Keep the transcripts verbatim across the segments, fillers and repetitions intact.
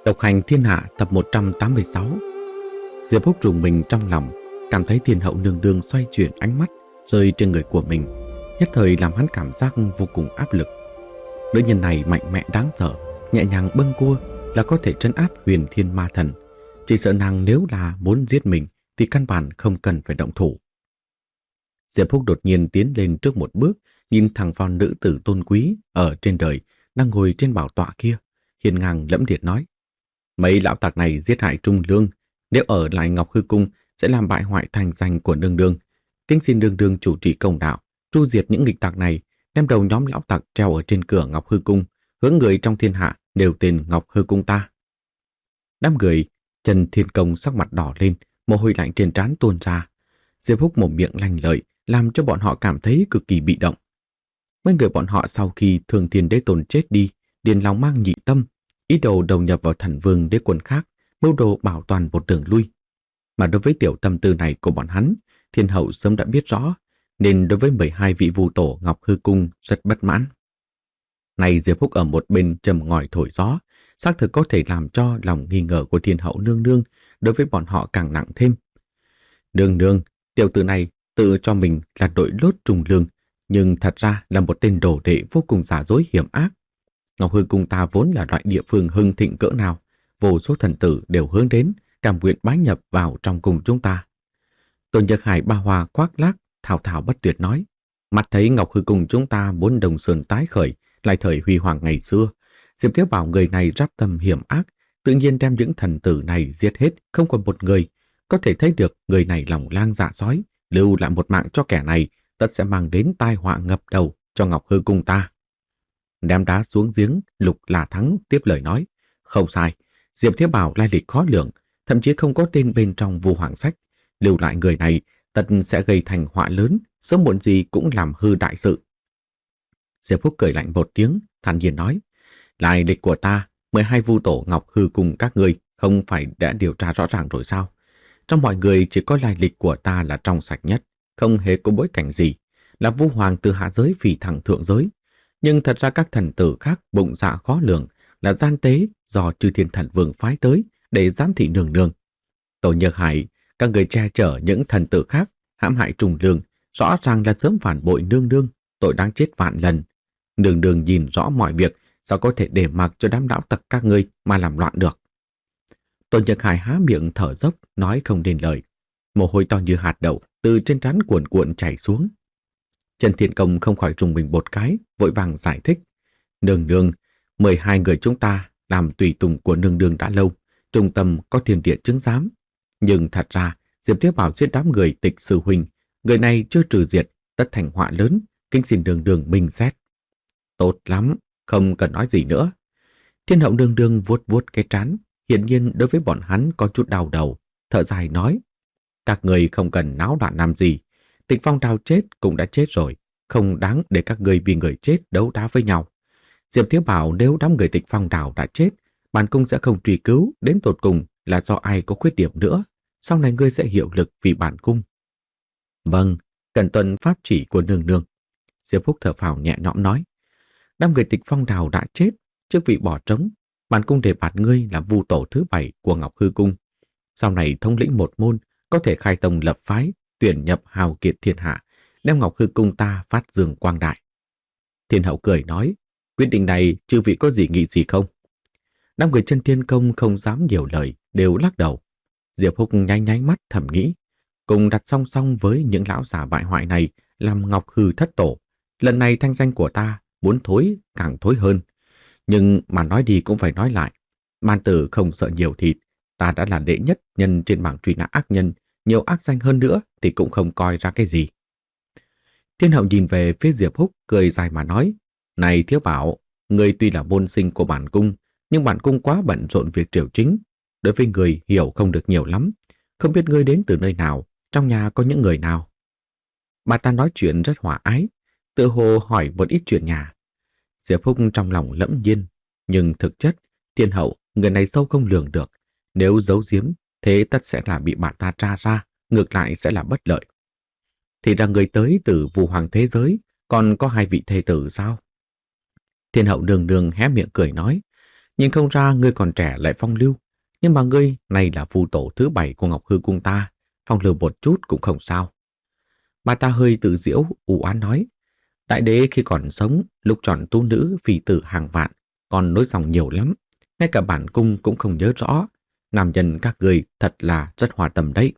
Độc hành thiên hạ tập một trăm tám mươi sáu. Diệp Húc rùng mình trong lòng, cảm thấy thiên hậu nương nương xoay chuyển ánh mắt rơi trên người của mình, nhất thời làm hắn cảm giác vô cùng áp lực. Nữ nhân này mạnh mẽ đáng sợ, nhẹ nhàng bâng cua là có thể trấn áp huyền thiên ma thần. Chỉ sợ nàng nếu là muốn giết mình thì căn bản không cần phải động thủ. Diệp Húc đột nhiên tiến lên trước một bước, nhìn thẳng vào nữ tử tôn quý ở trên đời đang ngồi trên bảo tọa kia, hiên ngang lẫm liệt nói: mấy lão tặc này giết hại Trung Lương, nếu ở lại Ngọc Hư Cung sẽ làm bại hoại thành danh của nương nương. Kính xin nương nương chủ trì công đạo, tru diệt những nghịch tặc này, đem đầu nhóm lão tặc treo ở trên cửa Ngọc Hư Cung, hướng người trong thiên hạ đều tên Ngọc Hư Cung ta. Đám người Trần Thiên Công sắc mặt đỏ lên, mồ hôi lạnh trên trán tuôn ra. Diệp Húc mồm miệng lanh lợi, làm cho bọn họ cảm thấy cực kỳ bị động. Mấy người bọn họ sau khi Thường Thiên Đế Tôn chết đi, điền lòng mang nhị tâm, ý đồ đầu nhập vào Thần Vương đế quân khác, mưu đồ bảo toàn một đường lui. Mà đối với tiểu tâm tư này của bọn hắn, Thiên hậu sớm đã biết rõ, nên đối với mười hai vị vu tổ Ngọc Hư Cung rất bất mãn. Này Diệp Húc ở một bên trầm ngòi thổi gió, xác thực có thể làm cho lòng nghi ngờ của Thiên hậu nương nương đối với bọn họ càng nặng thêm. Nương nương, tiểu tử này tự cho mình là đội lốt Trung Lương, nhưng thật ra là một tên đồ đệ vô cùng giả dối hiểm ác. Ngọc Hư Cung ta vốn là loại địa phương hưng thịnh cỡ nào, vô số thần tử đều hướng đến, cam nguyện bái nhập vào trong cùng chúng ta. Tôn Nhật Hải ba hoa khoác lác, thao thao bất tuyệt nói: mặt thấy Ngọc Hư Cung chúng ta muốn Đồng Sơn tái khởi, lại thời huy hoàng ngày xưa. Diệp Thiếu bảo người này rắp tâm hiểm ác, tự nhiên đem những thần tử này giết hết, không còn một người. Có thể thấy được người này lòng lang dạ sói, lưu lại một mạng cho kẻ này, tất sẽ mang đến tai họa ngập đầu cho Ngọc Hư Cung ta. Đem đá xuống giếng, Lục là Thắng tiếp lời nói: không sai, Diệp Thiếu bảo lai lịch khó lường, thậm chí không có tên bên trong Vu Hoàng sách. Lưu lại người này, tất sẽ gây thành họa lớn, sớm muộn gì cũng làm hư đại sự. Diệp Húc cười lạnh một tiếng, thản nhiên nói: lai lịch của ta, mười hai vu tổ Ngọc Hư Cung các ngươi không phải đã điều tra rõ ràng rồi sao? Trong mọi người chỉ có lai lịch của ta là trong sạch nhất, không hề có bối cảnh gì, là Vu Hoàng từ hạ giới phỉ thẳng thượng giới. Nhưng thật ra các thần tử khác bụng dạ khó lường, là gian tế do Chư Thiên Thần Vương phái tới để giám thị nương nương. Tổ Nhật Hải, các người che chở những thần tử khác hãm hại Trung Lương, rõ ràng là sớm phản bội nương nương, tội đáng chết vạn lần. Nương nương nhìn rõ mọi việc, sao có thể để mặc cho đám lão tặc các ngươi mà làm loạn được? Tổ Nhật Hải há miệng thở dốc, nói không nên lời. Mồ hôi to như hạt đậu từ trên trán cuồn cuộn chảy xuống. Trần Thiên Công không khỏi rùng mình một cái, vội vàng giải thích: nương nương, mười hai người chúng ta làm tùy tùng của nương nương đã lâu, trung tâm có thiên địa chứng giám. Nhưng thật ra Diệp Thiếu bảo giết đám người Tịch sư huynh, người này chưa trừ diệt, tất thành họa lớn, kính xin nương nương minh xét. Tốt lắm, không cần nói gì nữa. Thiên hậu nương nương vuốt vuốt cái trán, hiển nhiên đối với bọn hắn có chút đau đầu, thở dài nói: các người không cần náo loạn làm gì. Tịch Phong Đào chết cũng đã chết rồi, không đáng để các người vì người chết đấu đá với nhau. Diệp Thiếu bảo nếu đám người Tịch Phong Đào đã chết, bản cung sẽ không truy cứu đến tột cùng là do ai có khuyết điểm nữa. Sau này ngươi sẽ hiệu lực vì bản cung. Vâng, cần tuân pháp chỉ của nương nương. Diệp Húc thở phào nhẹ nhõm nói: đám người Tịch Phong Đào đã chết, chức vị bỏ trống, bản cung đề bạt ngươi là vu tổ thứ bảy của Ngọc Hư Cung. Sau này thống lĩnh một môn, có thể khai tông lập phái, tuyển nhập hào kiệt thiên hạ, đem Ngọc Hư Cung ta phát dương quang đại. Thiên hậu cười nói: quyết định này chư vị có gì nghị gì không? Đám người Chân Thiên Công không dám nhiều lời, đều lắc đầu. Diệp Húc nháy nháy mắt thầm nghĩ, cùng đặt song song với những lão giả bại hoại này làm Ngọc Hư thất tổ, lần này thanh danh của ta muốn thối càng thối hơn. Nhưng mà nói đi cũng phải nói lại, man tử không sợ nhiều thịt, ta đã là đệ nhất nhân trên bảng truy nã ác nhân, nhiều ác danh hơn nữa thì cũng không coi ra cái gì. Thiên hậu nhìn về phía Diệp Húc, cười dài mà nói: này Thiếu bảo, ngươi tuy là môn sinh của bản cung, nhưng bản cung quá bận rộn việc triều chính, đối với người hiểu không được nhiều lắm, không biết ngươi đến từ nơi nào, trong nhà có những người nào. Bà ta nói chuyện rất hòa ái, tự hồ hỏi một ít chuyện nhà. Diệp Húc trong lòng lẫm nhiên, nhưng thực chất Thiên hậu, người này sâu không lường được, nếu giấu giếm thế tất sẽ là bị bà ta tra ra, ngược lại sẽ là bất lợi. Thì ra người tới từ Vu Hoàng thế giới, còn có hai vị thê tử sao? Thiên hậu nương nương hé miệng cười nói: Nhìn không ra ngươi còn trẻ lại phong lưu, nhưng mà ngươi này là phù tổ thứ bảy của Ngọc Hư Cung ta, phong lưu một chút cũng không sao. Bà ta hơi tự giễu, u oán nói, đại đế khi còn sống, lúc chọn tu nữ phỉ tử hàng vạn, còn nối dòng nhiều lắm, ngay cả bản cung cũng không nhớ rõ. Nam nhân các người thật là rất hòa tâm đấy.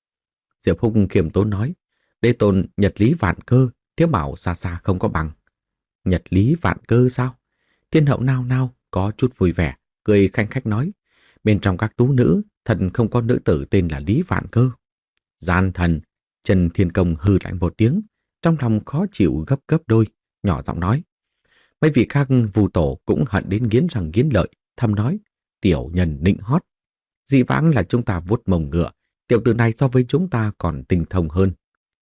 Diệp Húc khiêm tốn nói, đế tôn nhật lý vạn cơ, thiếu bảo xa xa không có bằng. Nhật lý vạn cơ sao? Thiên hậu nao nao có chút vui vẻ, cười khanh khách nói, bên trong các tú nữ, thần không có nữ tử tên là Lý Vạn Cơ. Gian thần, Trần Thiên Công hừ lạnh một tiếng, trong lòng khó chịu gấp gấp đôi, nhỏ giọng nói. Mấy vị khác vù tổ cũng hận đến nghiến răng nghiến lợi, thầm nói, tiểu nhân nịnh hót. Dị vãng là chúng ta vuốt mồng ngựa, tiểu tử này so với chúng ta còn tinh thông hơn.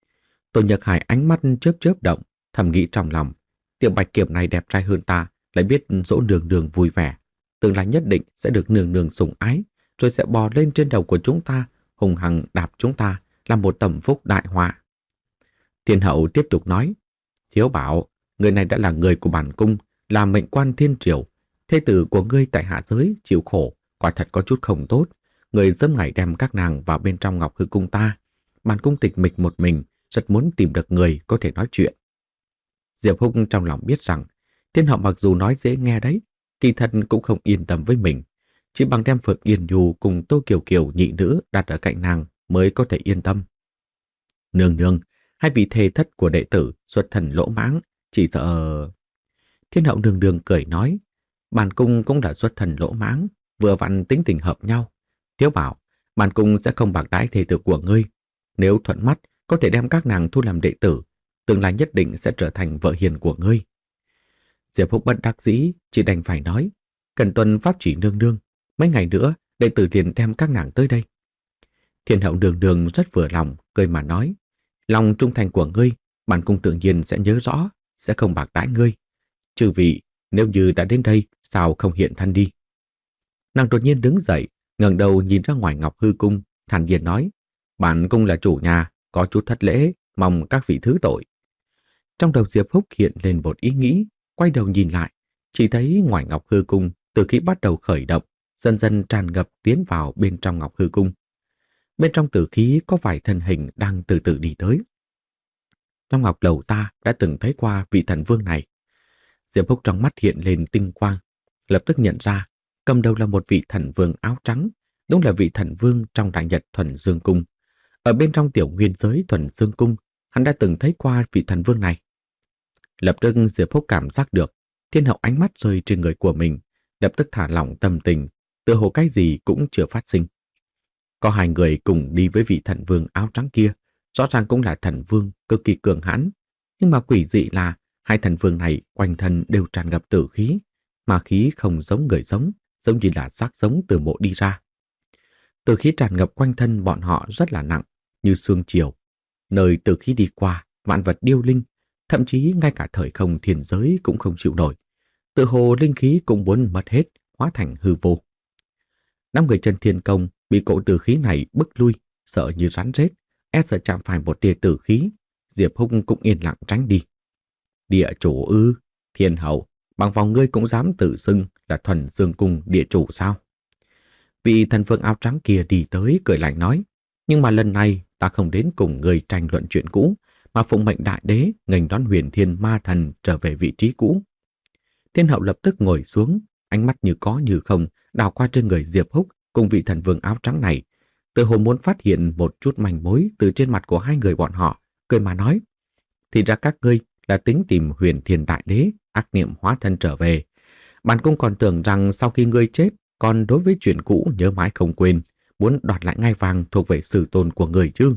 Tô Nhật Hải ánh mắt chớp chớp động, thầm nghĩ trong lòng, tiểu bạch kiểm này đẹp trai hơn ta, lại biết dỗ nương nương vui vẻ, tương lai nhất định sẽ được nương nương sủng ái, rồi sẽ bò lên trên đầu của chúng ta, hùng hằng đạp chúng ta, làm một tầm phúc đại họa. Thiên hậu tiếp tục nói, thiếu bảo, người này đã là người của bản cung, là mệnh quan thiên triều, thê tử của ngươi tại hạ giới chịu khổ, quả thật có chút không tốt. Người dâm ngày đem các nàng vào bên trong Ngọc Hư Cung ta, bản cung tịch mịch một mình, rất muốn tìm được người có thể nói chuyện. Diệp Húc trong lòng biết rằng, thiên hậu mặc dù nói dễ nghe đấy, kỳ thật cũng không yên tâm với mình. Chỉ bằng đem Phượng Yên Nhu cùng Tô Kiều Kiều nhị nữ đặt ở cạnh nàng mới có thể yên tâm. Nương nương, hai vị thê thất của đệ tử xuất thần lỗ mãng, chỉ sợ... Thiên hậu nương nương cười nói, bản cung cũng là xuất thần lỗ mãng, vừa vặn tính tình hợp nhau. Thiếu bảo, bản cung sẽ không bạc đãi thê tử của ngươi. Nếu thuận mắt, có thể đem các nàng thu làm đệ tử, tương lai nhất định sẽ trở thành vợ hiền của ngươi. Diệp Húc bất đắc dĩ, chỉ đành phải nói, cần tuân pháp chỉ nương nương, mấy ngày nữa đệ tử liền đem các nàng tới đây. Thiên hậu nương nương rất vừa lòng, cười mà nói, lòng trung thành của ngươi, bản cung tự nhiên sẽ nhớ rõ, sẽ không bạc đãi ngươi. Chư vị, nếu như đã đến đây, sao không hiện thân đi? Nàng đột nhiên đứng dậy, ngẩng đầu nhìn ra ngoài Ngọc Hư Cung, thản nhiên nói, bản cung là chủ nhà, có chút thất lễ, mong các vị thứ tội. Trong đầu Diệp Húc hiện lên một ý nghĩ, quay đầu nhìn lại, chỉ thấy ngoài Ngọc Hư Cung, từ khi bắt đầu khởi động, dần dần tràn ngập tiến vào bên trong Ngọc Hư Cung. Bên trong tử khí có vài thân hình đang từ từ đi tới. Trong Ngọc Lầu ta đã từng thấy qua vị thần vương này. Diệp Húc trong mắt hiện lên tinh quang, lập tức nhận ra, cầm đầu là một vị thần vương áo trắng, đúng là vị thần vương trong Đại Nhật Thuần Dương Cung. Ở bên trong tiểu nguyên giới Thuần Dương Cung, hắn đã từng thấy qua vị thần vương này. Lập tức Diệp Húc cảm giác được, thiên hậu ánh mắt rơi trên người của mình, lập tức thả lỏng tâm tình, tựa hồ cái gì cũng chưa phát sinh. Có hai người cùng đi với vị thần vương áo trắng kia, rõ ràng cũng là thần vương cực kỳ cường hãn, nhưng mà quỷ dị là hai thần vương này quanh thân đều tràn ngập tử khí, mà khí không giống người sống, giống như là xác sống từ mộ đi ra. Tử khí tràn ngập quanh thân bọn họ rất là nặng, như sương chiều. Nơi tử khí đi qua, vạn vật điêu linh, thậm chí ngay cả thời không thiên giới cũng không chịu nổi. Tự hồ linh khí cũng muốn mất hết, hóa thành hư vô. Năm người Chân Thiên Công bị cỗ tử khí này bức lui, sợ như rắn rết, e sợ chạm phải một tia tử khí. Diệp Húc cũng yên lặng tránh đi. Địa chủ ư? Thiên hậu, bằng vòng ngươi cũng dám tự xưng là Thuần Dương Cung địa chủ sao? Vị thần vương áo trắng kia đi tới cười lạnh nói, nhưng mà lần này ta không đến cùng ngươi tranh luận chuyện cũ, mà phụng mệnh đại đế nghênh đón Huyền Thiên Ma Thần trở về vị trí cũ. Thiên hậu lập tức ngồi xuống, ánh mắt như có như không đảo qua trên người Diệp Húc cùng vị thần vương áo trắng này, tự hồ muốn phát hiện một chút manh mối từ trên mặt của hai người bọn họ, cười mà nói, thì ra các ngươi là tính tìm Huyền Thiên đại đế ác niệm hóa thân trở về. Bản cung còn tưởng rằng sau khi ngươi chết, còn đối với chuyện cũ nhớ mãi không quên, muốn đoạt lại ngai vàng thuộc về sử tôn của người chứ.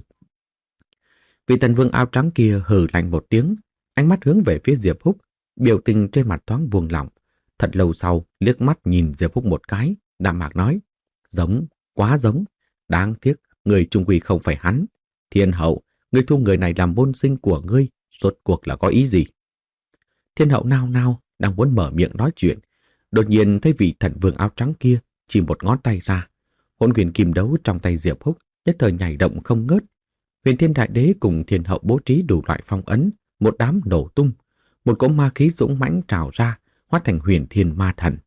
Vị thần vương áo trắng kia hừ lạnh một tiếng, ánh mắt hướng về phía Diệp Húc, biểu tình trên mặt thoáng buông lỏng. Thật lâu sau, liếc mắt nhìn Diệp Húc một cái, đạm mạc nói, giống, quá giống, đáng tiếc, người trung quy không phải hắn. Thiên hậu, ngươi thu người này làm môn sinh của ngươi, rốt cuộc là có ý gì? Thiên hậu nao nao, đang muốn mở miệng nói chuyện, đột nhiên thấy vị thần vương áo trắng kia chỉ một ngón tay ra. Hỗn huyền kim đấu trong tay Diệp Húc nhất thời nhảy động không ngớt. Huyền Thiên đại đế cùng thiên hậu bố trí đủ loại phong ấn, một đám nổ tung, một cỗ ma khí dũng mãnh trào ra, hóa thành Huyền Thiên ma thần.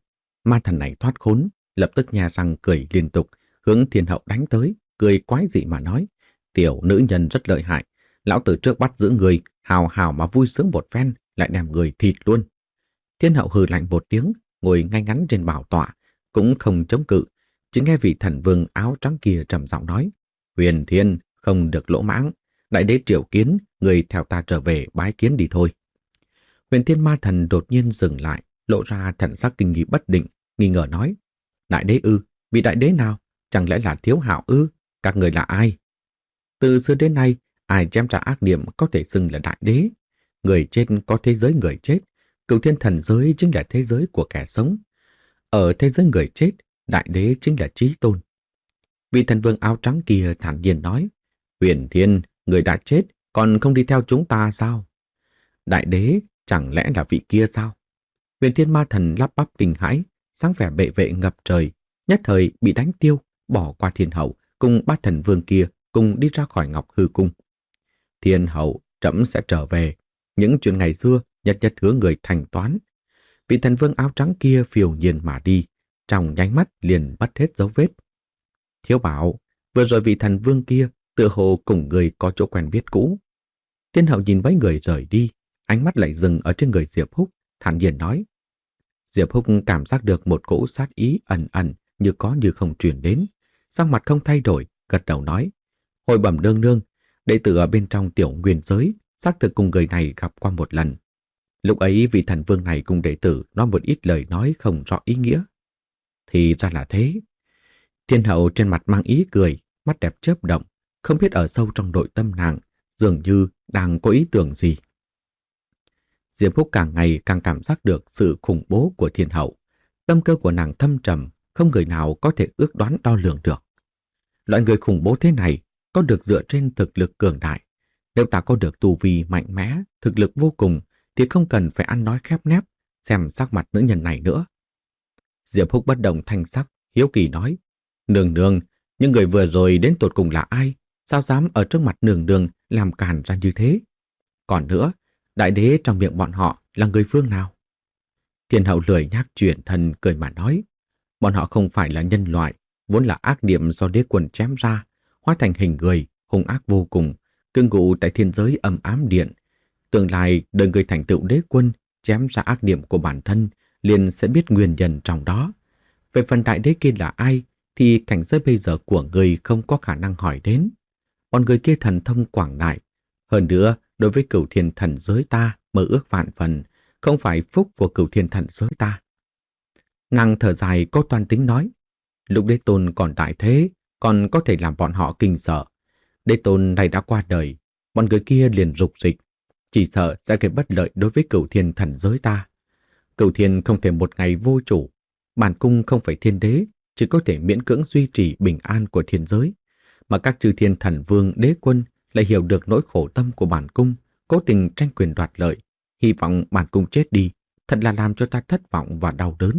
Ma thần này thoát khốn, lập tức nhà răng cười liên tục, hướng thiên hậu đánh tới, cười quái dị mà nói: tiểu nữ nhân rất lợi hại, lão tử trước bắt giữ người, hào hào mà vui sướng một phen, lại đem người thịt luôn. Thiên hậu hừ lạnh một tiếng, ngồi ngay ngắn trên bảo tọa, cũng không chống cự, chỉ nghe vị thần vương áo trắng kia trầm giọng nói: Huyền Thiên, không được lỗ mãng, đại đế triệu kiến, người theo ta trở về bái kiến đi thôi. Huyền Thiên ma thần đột nhiên dừng lại, lộ ra thần sắc kinh nghi bất định, nghi ngờ nói: đại đế ư? Vị đại đế nào? Chẳng lẽ là Thiếu Hạo ư? Các người là ai? Từ xưa đến nay, ai chém ra ác niệm có thể xưng là đại đế. Người chết có thế giới người chết, Cửu Thiên thần giới chính là thế giới của kẻ sống. Ở thế giới người chết, đại đế chính là chí tôn. Vị thần vương áo trắng kia thản nhiên nói: Huyền Thiên, người đã chết, còn không đi theo chúng ta sao? Đại đế, chẳng lẽ là vị kia sao? Huyền Thiên ma thần lắp bắp kinh hãi, sáng vẻ bệ vệ ngập trời, nhất thời bị đánh tiêu, bỏ qua thiên hậu, cùng bát thần vương kia cùng đi ra khỏi Ngọc Hư Cung. Thiên hậu, trẫm sẽ trở về, những chuyện ngày xưa nhất nhất hứa người thành toán. Vị thần vương áo trắng kia phiêu nhiên mà đi, trong nháy mắt liền mất hết dấu vết. Thiếu bảo, vừa rồi vị thần vương kia tựa hồ cùng người có chỗ quen biết cũ. Thiên hậu nhìn mấy người rời đi, ánh mắt lại dừng ở trên người Diệp Húc, thản nhiên nói. Diệp Húc cảm giác được một cỗ sát ý ẩn ẩn như có như không truyền đến, sắc mặt không thay đổi, gật đầu nói: Hồi bẩm nương nương, đệ tử ở bên trong tiểu nguyên giới xác thực cùng người này gặp qua một lần. Lúc ấy vị thần vương này cùng đệ tử nói một ít lời nói không rõ ý nghĩa. Thì ra là thế. Thiên hậu trên mặt mang ý cười, mắt đẹp chớp động, không biết ở sâu trong nội tâm nàng dường như đang có ý tưởng gì. Diệp Húc càng ngày càng cảm giác được sự khủng bố của thiên hậu. Tâm cơ của nàng thâm trầm, không người nào có thể ước đoán đo lường được. Loại người khủng bố thế này có được dựa trên thực lực cường đại. Nếu ta có được tu vi mạnh mẽ, thực lực vô cùng, thì không cần phải ăn nói khép nép, xem sắc mặt nữ nhân này nữa. Diệp Húc bất động thanh sắc, hiếu kỳ nói: Nương nương, những người vừa rồi đến tột cùng là ai? Sao dám ở trước mặt nương nương làm càn ra như thế? Còn nữa, đại đế trong miệng bọn họ là người phương nào? Thiên hậu lười nhác chuyển thân cười mà nói: Bọn họ không phải là nhân loại, vốn là ác niệm do đế quân chém ra, hóa thành hình người, hung ác vô cùng, cư ngụ tại thiên giới âm ám điện. Tương lai đời người thành tựu đế quân, chém ra ác niệm của bản thân, liền sẽ biết nguyên nhân trong đó. Về phần đại đế kia là ai, thì cảnh giới bây giờ của người không có khả năng hỏi đến. Bọn người kia thần thông quảng đại. Hơn nữa, đối với Cửu Thiên thần giới ta mơ ước vạn phần, không phải phúc của Cửu Thiên thần giới ta. Nàng thở dài có toan tính nói: Lúc đế tôn còn tại thế, còn có thể làm bọn họ kinh sợ. Đế tôn này đã qua đời, bọn người kia liền rục dịch, chỉ sợ sẽ gây bất lợi đối với Cửu Thiên thần giới ta. Cửu Thiên không thể một ngày vô chủ, bản cung không phải thiên đế, chỉ có thể miễn cưỡng duy trì bình an của thiên giới, mà các chư thiên thần vương đế quân lại hiểu được nỗi khổ tâm của bản cung, cố tình tranh quyền đoạt lợi, hy vọng bản cung chết đi, thật là làm cho ta thất vọng và đau đớn.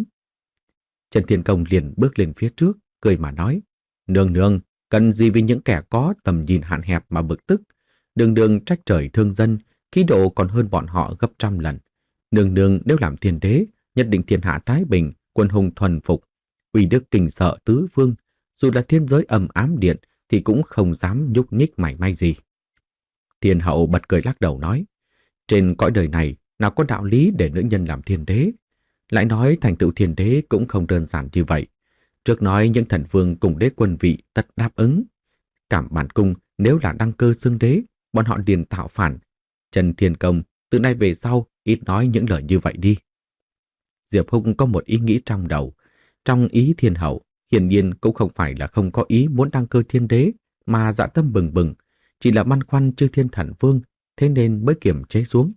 Trần Thiên Công liền bước lên phía trước, cười mà nói: Nương nương, cần gì với những kẻ có tầm nhìn hạn hẹp mà bực tức, đường đường trách trời thương dân, khí độ còn hơn bọn họ gấp trăm lần. Nương nương nếu làm thiên đế, nhất định thiên hạ thái bình, quân hùng thuần phục, uy đức kinh sợ tứ phương, dù là thiên giới âm ám điện thì cũng không dám nhúc nhích mảy may gì. Thiên hậu bật cười lắc đầu nói: Trên cõi đời này nào có đạo lý để nữ nhân làm thiên đế? Lại nói thành tựu thiên đế cũng không đơn giản như vậy. Trước nói những thần vương cùng đế quân vị tất đáp ứng. Cảm bản cung nếu là đăng cơ xưng đế, bọn họ liền tạo phản. Trần Thiên Công, từ nay về sau ít nói những lời như vậy đi. Diệp Húc có một ý nghĩ trong đầu. Trong ý thiên hậu, hiển nhiên cũng không phải là không có ý muốn đăng cơ thiên đế, mà dạ tâm bừng bừng, chỉ là băn khoăn chư thiên thần vương, thế nên mới kiềm chế xuống.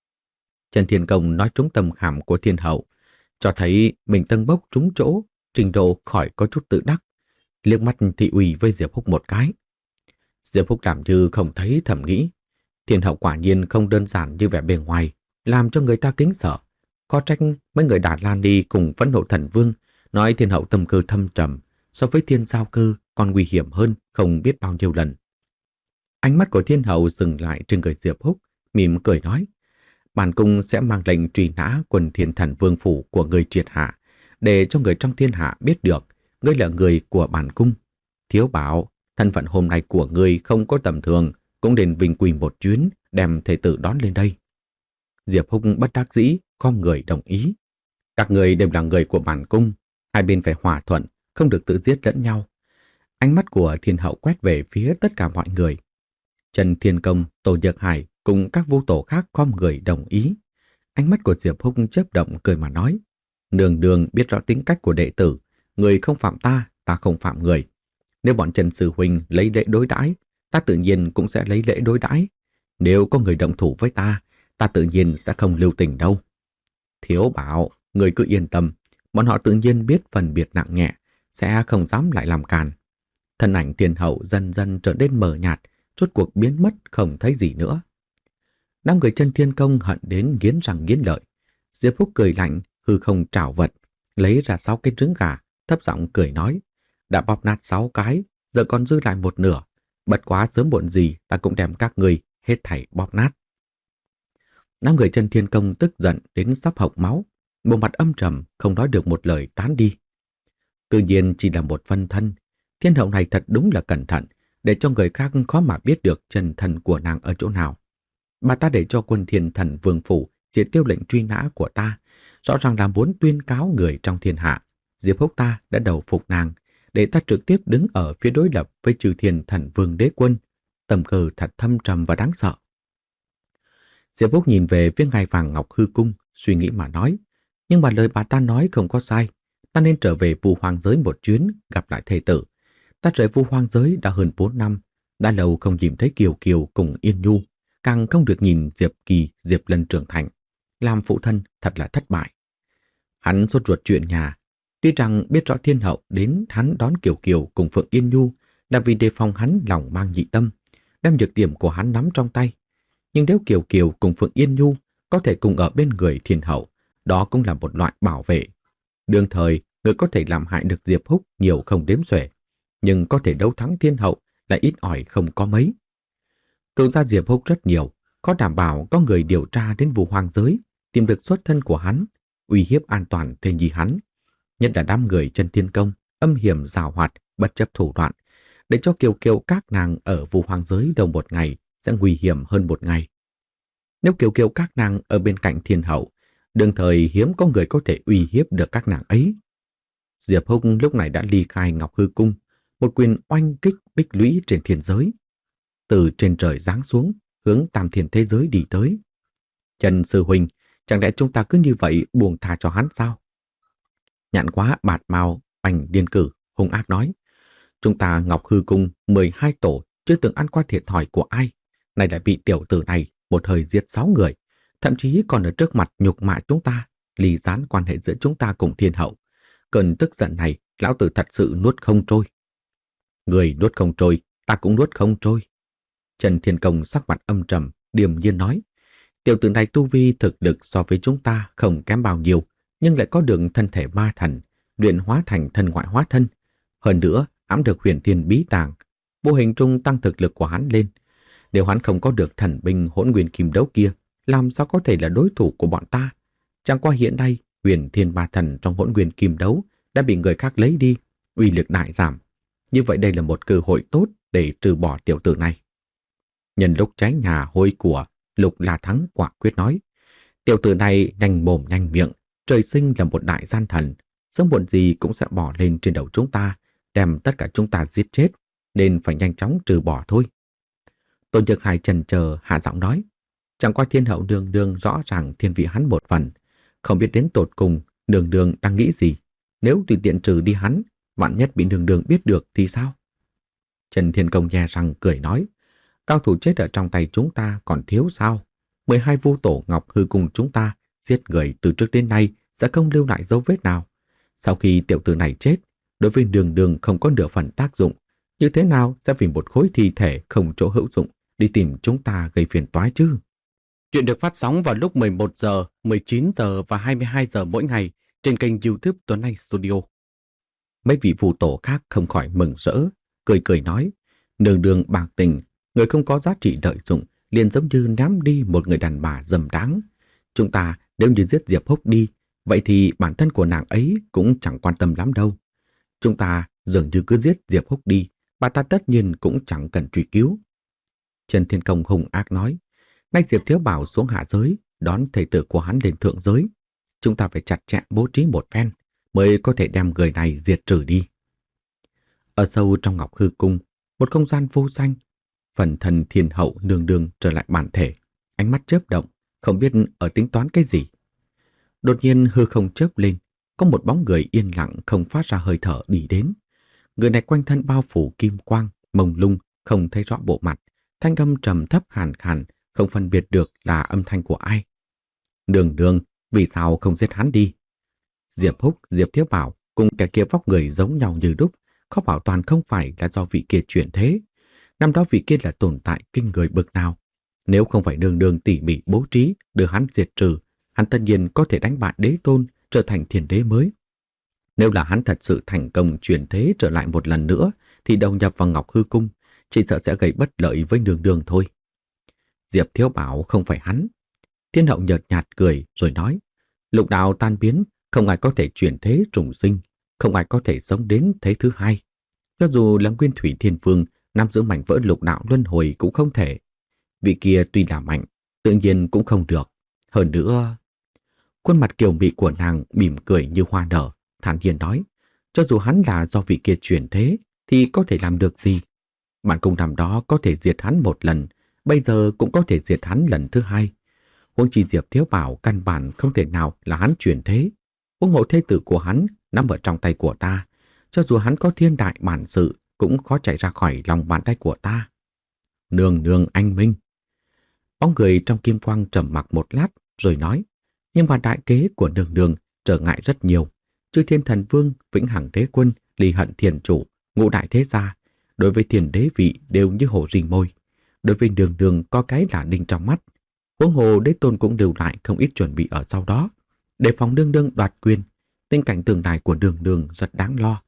Trần Thiên Công nói trúng tầm khảm của thiên hậu, cho thấy mình tân bốc trúng chỗ, trình độ khỏi có chút tự đắc, liếc mắt thị uy với Diệp Húc một cái. Diệp Húc làm như không thấy, thầm nghĩ: Thiên hậu quả nhiên không đơn giản như vẻ bề ngoài, làm cho người ta kính sợ. Có trách mấy người Đà Lan đi cùng Phẫn Nộ Thần Vương nói thiên hậu tâm cơ thâm trầm, so với thiên giao cơ còn nguy hiểm hơn không biết bao nhiêu lần. Ánh mắt của thiên hậu dừng lại trên người Diệp Húc, mỉm cười nói: Bản cung sẽ mang lệnh truy nã quần Thiên Thần Vương phủ của người triệt hạ, để cho người trong thiên hạ biết được ngươi là người của bản cung. Thiếu Bảo, thân phận hôm nay của ngươi không có tầm thường, cũng nên vinh quang một chuyến, đem thầy tử đón lên đây. Diệp Húc bất đắc dĩ, khom người đồng ý. Các người đều là người của bản cung, hai bên phải hòa thuận, không được tự giết lẫn nhau. Ánh mắt của thiên hậu quét về phía tất cả mọi người. Trần Thiên Công, Tô Nhược Hải cùng các vu tổ khác khom người đồng ý. Ánh mắt của Diệp Húc chớp động cười mà nói: Nương nương biết rõ tính cách của đệ tử, người không phạm ta, ta không phạm người. Nếu bọn Trần Sư Huynh lấy lễ đối đãi, ta tự nhiên cũng sẽ lấy lễ đối đãi. Nếu có người động thủ với ta, ta tự nhiên sẽ không lưu tình đâu. Thiếu Bảo, người cứ yên tâm, bọn họ tự nhiên biết phân biệt nặng nhẹ, sẽ không dám lại làm càn. Thân ảnh thiên hậu dần dần trở nên mờ nhạt, rốt cuộc biến mất không thấy gì nữa. Năm người Chân Thiên Công hận đến nghiến răng nghiến lợi. Diệp Húc cười lạnh, hư không trảo vật, lấy ra sáu cái trứng gà, thấp giọng cười nói: đã bóp nát sáu cái, giờ còn dư lại một nửa. Bất quá sớm muộn gì ta cũng đem các người hết thảy bóp nát. Năm người Chân Thiên Công tức giận đến sắp hộc máu, bộ mặt âm trầm, không nói được một lời tán đi. Tự nhiên chỉ là một phân thân, thiên hậu này thật đúng là cẩn thận, để cho người khác khó mà biết được chân thân của nàng ở chỗ nào. Bà ta để cho Quân Thiên Thần Vương phủ triệt tiêu lệnh truy nã của ta, rõ ràng là muốn tuyên cáo người trong thiên hạ. Diệp Húc ta đã đầu phục nàng, để ta trực tiếp đứng ở phía đối lập với Chư Thiên Thần Vương Đế Quân. Tầm cơ thật thâm trầm và đáng sợ. Diệp Húc nhìn về phía ngai vàng ngọc hư cung, suy nghĩ mà nói: nhưng mà lời bà ta nói không có sai, ta nên trở về Vu Hoang giới một chuyến, gặp lại thầy tử. Ta rời Vu Hoang giới đã hơn bốn năm, đã lâu không nhìn thấy Kiều Kiều cùng Yên Nhu, càng không được nhìn Diệp Kỳ, Diệp Lân trưởng thành. Làm phụ thân thật là thất bại. Hắn sốt ruột chuyện nhà, tuy rằng biết rõ thiên hậu đến hắn đón Kiều Kiều cùng Phượng Yên Nhu là vì đề phòng hắn lòng mang dị tâm, đem nhược điểm của hắn nắm trong tay. Nhưng nếu Kiều Kiều cùng Phượng Yên Nhu có thể cùng ở bên người thiên hậu, đó cũng là một loại bảo vệ. Đương thời, người có thể làm hại được Diệp Húc nhiều không đếm xuể, nhưng có thể đấu thắng thiên hậu lại ít ỏi không có mấy. Cựu gia Diệp Húc rất nhiều, có đảm bảo có người điều tra đến Vu Hoang giới, tìm được xuất thân của hắn, uy hiếp an toàn thê nhi hắn. Nhất là đám người Chân Thiên Công, âm hiểm giàu hoạt, bất chấp thủ đoạn, để cho Kiều Kiều các nàng ở Vu Hoang giới đầu một ngày sẽ nguy hiểm hơn một ngày. Nếu Kiều Kiều các nàng ở bên cạnh thiên hậu, đương thời hiếm có người có thể uy hiếp được các nàng ấy. Diệp Húc lúc này đã ly khai Ngọc Hư Cung, một quyền oanh kích bích lũy trên thiên giới. Từ trên trời giáng xuống, hướng tam thiên thế giới đi tới. Trần Sư Huynh, chẳng lẽ chúng ta cứ như vậy buông tha cho hắn sao? Nhạn Quá bạt mao, bành điên cử, hung ác nói: chúng ta Ngọc Hư Cung mười hai tổ chưa từng ăn qua thiệt thòi của ai, này lại bị tiểu tử này một hơi giết sáu người, thậm chí còn ở trước mặt nhục mạ chúng ta, ly gián quan hệ giữa chúng ta cùng thiên hậu. Cơn tức giận này, lão tử thật sự nuốt không trôi. Người nuốt không trôi, ta cũng nuốt không trôi. Trần Thiên Công sắc mặt âm trầm, điềm nhiên nói: tiểu tử này tu vi thực lực so với chúng ta không kém bao nhiêu, nhưng lại có được thân thể ma thần, luyện hóa thành thân ngoại hóa thân. Hơn nữa, ẵm được huyền thiên bí tàng, vô hình trung tăng thực lực của hắn lên. Nếu hắn không có được thần binh hỗn nguyên kim đấu kia, làm sao có thể là đối thủ của bọn ta? Chẳng qua hiện nay, huyền thiên ba thần trong hỗn nguyên kim đấu đã bị người khác lấy đi, uy lực đại giảm. Như vậy đây là một cơ hội tốt để trừ bỏ tiểu tử này. Nhân lúc trái nhà hôi của, Lục La Thắng quả quyết nói: tiểu tử này nhanh mồm nhanh miệng, trời sinh là một đại gian thần, sớm muộn gì cũng sẽ bỏ lên trên đầu chúng ta, đem tất cả chúng ta giết chết, nên phải nhanh chóng trừ bỏ thôi. Tôn Nhược Hải chần chờ hạ giọng nói: chẳng qua thiên hậu nương nương rõ ràng thiên vị hắn một phần, không biết đến tột cùng nương nương đang nghĩ gì. Nếu tùy tiện trừ đi hắn, vạn nhất bị nương nương biết được thì sao? Trần Thiên Công nhe răng cười nói: cao thủ chết ở trong tay chúng ta còn thiếu sao? mười hai vu tổ Ngọc Hư Cung chúng ta giết người từ trước đến nay sẽ không lưu lại dấu vết nào. Sau khi tiểu tử này chết, đối với đường đường không có nửa phần tác dụng, như thế nào sẽ vì một khối thi thể không chỗ hữu dụng đi tìm chúng ta gây phiền toái chứ? Chuyện được phát sóng vào lúc mười một giờ, mười chín giờ và hai mươi hai giờ mỗi ngày trên kênh YouTube Tuấn Anh Studio. Mấy vị vu tổ khác không khỏi mừng rỡ, cười cười nói: nương nương bạc tình, người không có giá trị lợi dụng liền giống như ném đi một người đàn bà dầm đáng. Chúng ta nếu như giết Diệp Húc đi, vậy thì bản thân của nàng ấy cũng chẳng quan tâm lắm đâu. Chúng ta dường như cứ giết Diệp Húc đi, bà ta tất nhiên cũng chẳng cần truy cứu. Trần Thiên Công hung ác nói, nay Diệp Thiếu Bảo xuống hạ giới, đón thầy tử của hắn lên thượng giới. Chúng ta phải chặt chẽ bố trí một phen, mới có thể đem người này diệt trừ đi. Ở sâu trong Ngọc Hư Cung, một không gian vô danh, phần thần thiên hậu nương nương trở lại bản thể, ánh mắt chớp động, không biết ở tính toán cái gì. Đột nhiên hư không chớp lên, có một bóng người yên lặng không phát ra hơi thở đi đến. Người này quanh thân bao phủ kim quang, mông lung, không thấy rõ bộ mặt, thanh âm trầm thấp khàn khàn, không phân biệt được là âm thanh của ai. Nương nương, vì sao không giết hắn đi? Diệp Húc, Diệp Thiếu Bảo cùng kẻ kia vóc người giống nhau như đúc, khó bảo toàn không phải là do vị kia chuyển thế. Năm đó vị kia là tồn tại kinh người bực nào. Nếu không phải nương nương tỉ mỉ bố trí đưa hắn diệt trừ, hắn tất nhiên có thể đánh bại đế tôn, trở thành thiên đế mới. Nếu là hắn thật sự thành công chuyển thế trở lại một lần nữa, thì đầu nhập vào Ngọc Hư Cung, chỉ sợ sẽ gây bất lợi với nương nương thôi. Diệp Thiếu Bảo không phải hắn. Thiên hậu nhợt nhạt cười rồi nói, lục đạo tan biến, không ai có thể chuyển thế trùng sinh, không ai có thể sống đến thế thứ hai. Cho dù là Nguyên Thủy Thiên Vương nắm giữ mảnh vỡ lục đạo luân hồi cũng không thể. Vị kia tuy là mạnh, tự nhiên cũng không được. Hơn nữa, khuôn mặt kiều mị của nàng mỉm cười như hoa nở, thản nhiên nói, cho dù hắn là do vị kia chuyển thế, thì có thể làm được gì? Bản cung năm đó có thể diệt hắn một lần, bây giờ cũng có thể diệt hắn lần thứ hai. Huống chi Diệp Thiếu Bảo căn bản không thể nào là hắn chuyển thế. Huống hộ thế tử của hắn nằm ở trong tay của ta, cho dù hắn có thiên đại bản sự cũng khó chạy ra khỏi lòng bàn tay của ta. Nương nương anh minh. Bóng người trong kim quang trầm mặc một lát rồi nói, nhưng mà đại kế của nương nương trở ngại rất nhiều. Chư Thiên Thần Vương, Vĩnh Hằng Đế Quân, Ly Hận Thiền Chủ, Ngũ Đại Thế Gia, đối với thiên đế vị đều như hổ rình môi. Đối với nương nương có cái là đinh trong mắt. Huống hồ đế tôn cũng lưu lại không ít chuẩn bị ở sau đó, để phòng nương nương đoạt quyền. Tình cảnh tương lai của nương nương rất đáng lo.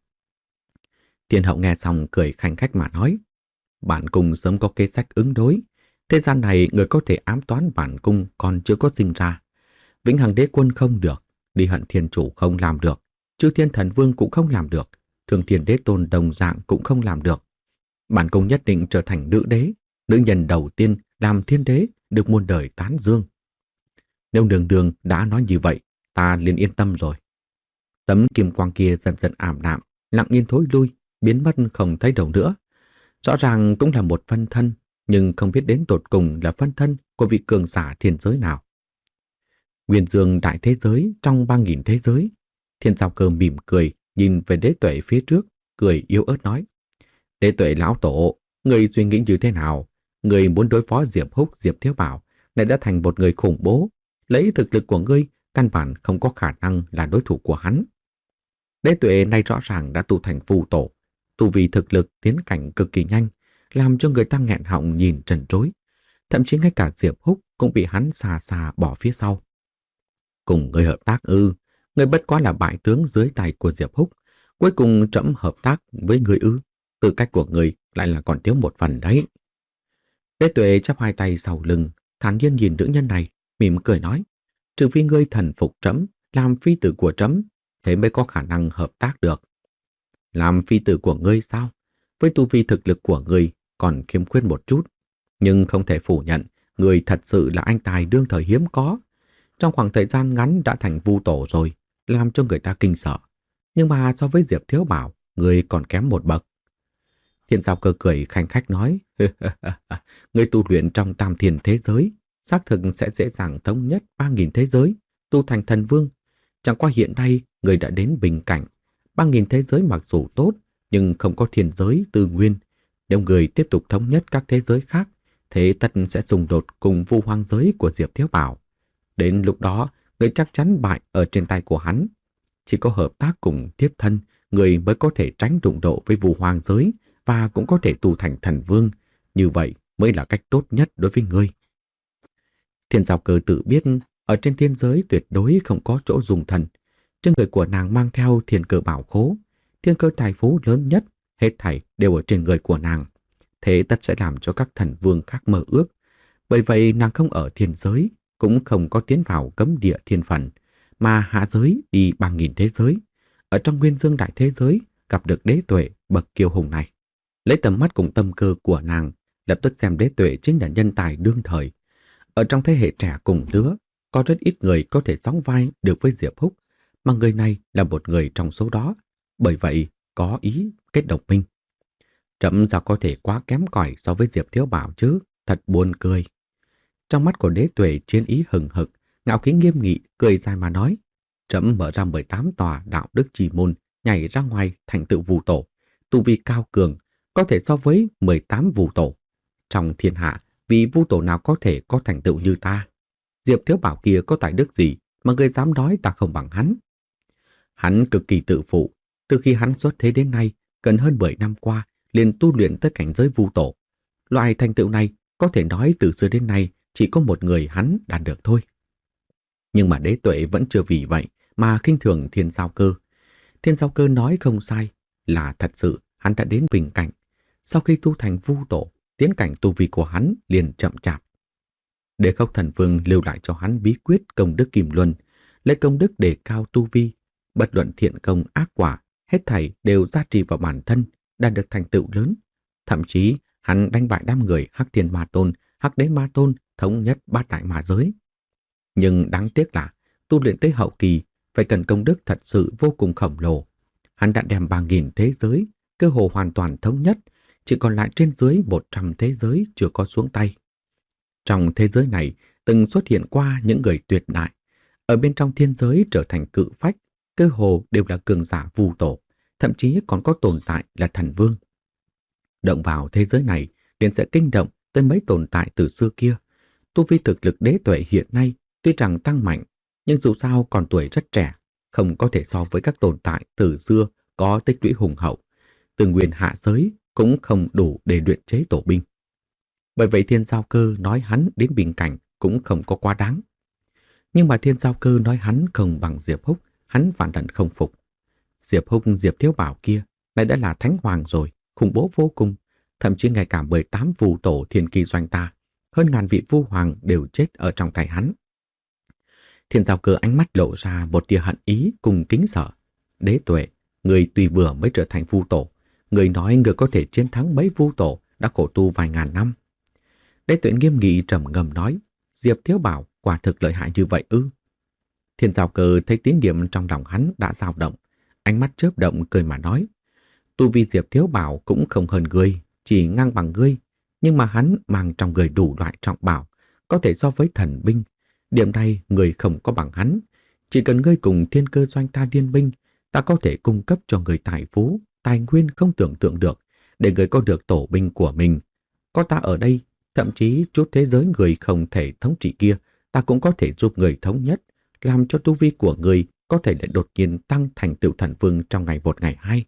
Thiên hậu nghe xong cười khanh khách mà nói, bản cung sớm có kế sách ứng đối. Thế gian này người có thể ám toán bản cung còn chưa có sinh ra. Vĩnh Hằng Đế Quân không được, Ly Hận Thiên Chủ không làm được, Chư Thiên Thần Vương cũng không làm được, Thường Thiên Đế Tôn đồng dạng cũng không làm được. Bản cung nhất định trở thành nữ đế, nữ nhân đầu tiên làm thiên đế, được muôn đời tán dương. Nếu nương nương đã nói như vậy, ta liền yên tâm rồi. Tấm kim quang kia dần dần ảm đạm, lặng yên thối lui, biến mất không thấy đâu nữa. Rõ ràng cũng là một phân thân, nhưng không biết đến tột cùng là phân thân của vị cường giả thiên giới nào. Nguyên Dương đại thế giới trong ba nghìn thế giới. Thiên Giao Cơ mỉm cười, nhìn về Đế Tuệ phía trước, cười yếu ớt nói, Đế Tuệ lão tổ, người suy nghĩ như thế nào? Người muốn đối phó Diệp Húc, Diệp Thiếu Bảo, này đã thành một người khủng bố. Lấy thực lực của ngươi, căn bản không có khả năng là đối thủ của hắn. Đế Tuệ nay rõ ràng đã tu thành phù tổ, tu vì thực lực tiến cảnh cực kỳ nhanh, làm cho người ta nghẹn họng nhìn trần trối. Thậm chí ngay cả Diệp Húc cũng bị hắn xa xa bỏ phía sau. Cùng người hợp tác ư? Người bất quá là bại tướng dưới tay của Diệp Húc, cuối cùng trẫm hợp tác với người ư? Tư cách của người lại là còn thiếu một phần đấy. Đế Tuệ chắp hai tay sau lưng, thản nhiên nhìn nữ nhân này, mỉm cười nói, trừ phi ngươi thần phục trẫm, làm phi tử của trẫm, thế mới có khả năng hợp tác được. Làm phi tử của ngươi sao? Với tu vi thực lực của ngươi còn khiếm khuyết một chút, nhưng không thể phủ nhận, ngươi thật sự là anh tài đương thời hiếm có. Trong khoảng thời gian ngắn đã thành vu tổ rồi, làm cho người ta kinh sợ. Nhưng mà so với Diệp Thiếu Bảo, ngươi còn kém một bậc. Thiên Giao Cơ cười khanh khách nói, ngươi tu luyện trong tam thiên thế giới, xác thực sẽ dễ dàng thống nhất ba nghìn thế giới, tu thành thần vương. Chẳng qua hiện nay, ngươi đã đến bình cảnh. ba nghìn thế giới mặc dù tốt, nhưng không có thiên giới tư nguyên. Nếu người tiếp tục thống nhất các thế giới khác, thế tất sẽ xung đột cùng vu hoang giới của Diệp Thiếu Bảo. Đến lúc đó, người chắc chắn bại ở trên tay của hắn. Chỉ có hợp tác cùng tiếp thân, người mới có thể tránh đụng độ với vu hoang giới và cũng có thể tu thành thần vương. Như vậy mới là cách tốt nhất đối với ngươi. Thiên Giao Cơ tự biết, ở trên thiên giới tuyệt đối không có chỗ dùng thần. Trên người của nàng mang theo thiên cơ bảo khố, thiên cơ tài phú lớn nhất, hết thảy đều ở trên người của nàng. Thế tất sẽ làm cho các thần vương khác mơ ước. Bởi vậy nàng không ở thiên giới, cũng không có tiến vào cấm địa thiên phần, mà hạ giới đi ba nghìn thế giới. Ở trong nguyên dương đại thế giới gặp được đế tuệ bậc kiêu hùng này. Lấy tầm mắt cùng tâm cơ của nàng, lập tức xem đế tuệ chính là nhân tài đương thời. Ở trong thế hệ trẻ cùng lứa, có rất ít người có thể sóng vai được với Diệp Húc, mà người này là một người trong số đó. Bởi vậy, có ý kết đồng minh. Trẫm sao có thể quá kém cỏi so với Diệp Thiếu Bảo chứ, thật buồn cười. Trong mắt của đế tuệ chiến ý hừng hực, ngạo khí nghiêm nghị, cười dài mà nói. Trẫm mở ra mười tám tòa đạo đức chi môn, nhảy ra ngoài thành tựu vu tổ. Tu vi cao cường, có thể so với mười tám vu tổ. Trong thiên hạ, vị vu tổ nào có thể có thành tựu như ta? Diệp Thiếu Bảo kia có tài đức gì mà người dám nói ta không bằng hắn? Hắn cực kỳ tự phụ, từ khi hắn xuất thế đến nay, gần hơn mười năm qua, liền tu luyện tới cảnh giới vu tổ. Loại thành tựu này có thể nói từ xưa đến nay chỉ có một người hắn đạt được thôi. Nhưng mà đế tuệ vẫn chưa vì vậy mà khinh thường Thiên Giao Cơ. Thiên Giao Cơ nói không sai, là thật sự hắn đã đến bình cảnh. Sau khi tu thành vu tổ, tiến cảnh tu vi của hắn liền chậm chạp. Đế Khốc Thần Vương lưu lại cho hắn bí quyết công đức Kim Luân, lấy công đức để cao tu vi, bất luận thiện công ác quả, hết thảy đều gia trì vào bản thân, đạt được thành tựu lớn. Thậm chí hắn đánh bại đám người Hắc Thiên Ma Tôn, Hắc Đế Ma Tôn, thống nhất bát đại ma giới. Nhưng đáng tiếc là tu luyện tới hậu kỳ phải cần công đức thật sự vô cùng khổng lồ. Hắn đã đem ba nghìn thế giới, cơ hồ hoàn toàn thống nhất, chỉ còn lại trên dưới một trăm thế giới chưa có xuống tay. Trong thế giới này từng xuất hiện qua những người tuyệt đại. Ở bên trong thiên giới trở thành cự phách, cơ hồ đều là cường giả vu tổ, thậm chí còn có tồn tại là thần vương. Động vào thế giới này liền sẽ kinh động tới mấy tồn tại từ xưa kia. Tu vi thực lực đế tuệ hiện nay tuy rằng tăng mạnh, nhưng dù sao còn tuổi rất trẻ, không có thể so với các tồn tại từ xưa có tích lũy hùng hậu. Từ nguyên hạ giới cũng không đủ để luyện chế tổ binh. Bởi vậy Thiên Giao Cơ nói hắn đến bình cảnh cũng không có quá đáng. Nhưng mà Thiên Giao Cơ nói hắn không bằng Diệp Húc, hắn phản lần không phục. Diệp Húc, Diệp Thiếu Bảo kia lại đã là thánh hoàng rồi, khủng bố vô cùng. Thậm chí ngay cả mười tám vu tổ thiên kỳ doanh ta, hơn ngàn vị vu hoàng đều chết ở trong tay hắn. Thiên Giao Cơ ánh mắt lộ ra một tia hận ý cùng kính sợ. Đế tuệ, người tuy vừa mới trở thành vu tổ, người nói người có thể chiến thắng mấy vu tổ đã khổ tu vài ngàn năm. Đế tuệ nghiêm nghị trầm ngâm nói, Diệp Thiếu Bảo quả thực lợi hại như vậy ư? Thiên Giao Cơ thấy tín niệm trong lòng hắn đã dao động, ánh mắt chớp động cười mà nói, tu vi Diệp Thiếu Bảo cũng không hơn ngươi, chỉ ngang bằng ngươi, nhưng mà hắn mang trong người đủ loại trọng bảo, có thể so với thần binh. Điểm này người không có bằng hắn, chỉ cần ngươi cùng Thiên Cơ Doanh ta liên binh, ta có thể cung cấp cho người tài phú, tài nguyên không tưởng tượng được, để người có được tổ binh của mình. Có ta ở đây, thậm chí chút thế giới người không thể thống trị kia, ta cũng có thể giúp người thống nhất, làm cho tu vi của người có thể lại đột nhiên tăng thành tựu thần vương trong ngày một ngày hai.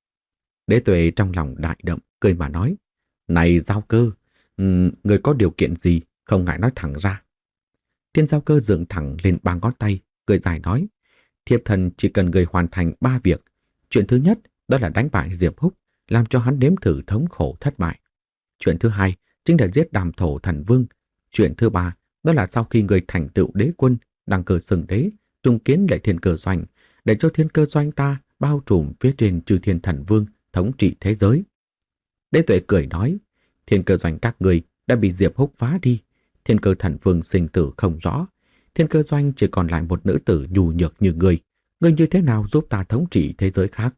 Đế tuệ trong lòng đại động, cười mà nói, này Giao Cơ, um, người có điều kiện gì, không ngại nói thẳng ra. Thiên Giao Cơ dựng thẳng lên ba ngón tay, cười dài nói, thiếp thần chỉ cần người hoàn thành ba việc. Chuyện thứ nhất, đó là đánh bại Diệp Húc, làm cho hắn nếm thử thống khổ thất bại. Chuyện thứ hai, chính là giết Đàm Thổ thần vương. Chuyện thứ ba, đó là sau khi người thành tựu đế quân, đăng cơ xưng đế, trung kiến lại Thiên Cơ Doanh, để cho Thiên Cơ Doanh ta bao trùm phía trên Chư Thiên Thần Vương, thống trị thế giới. Đế tuệ cười nói, Thiên Cơ Doanh các người đã bị Diệp Húc phá đi, Thiên Cơ Thần Vương sinh tử không rõ, Thiên Cơ Doanh chỉ còn lại một nữ tử nhu nhược như người, người như thế nào giúp ta thống trị thế giới khác?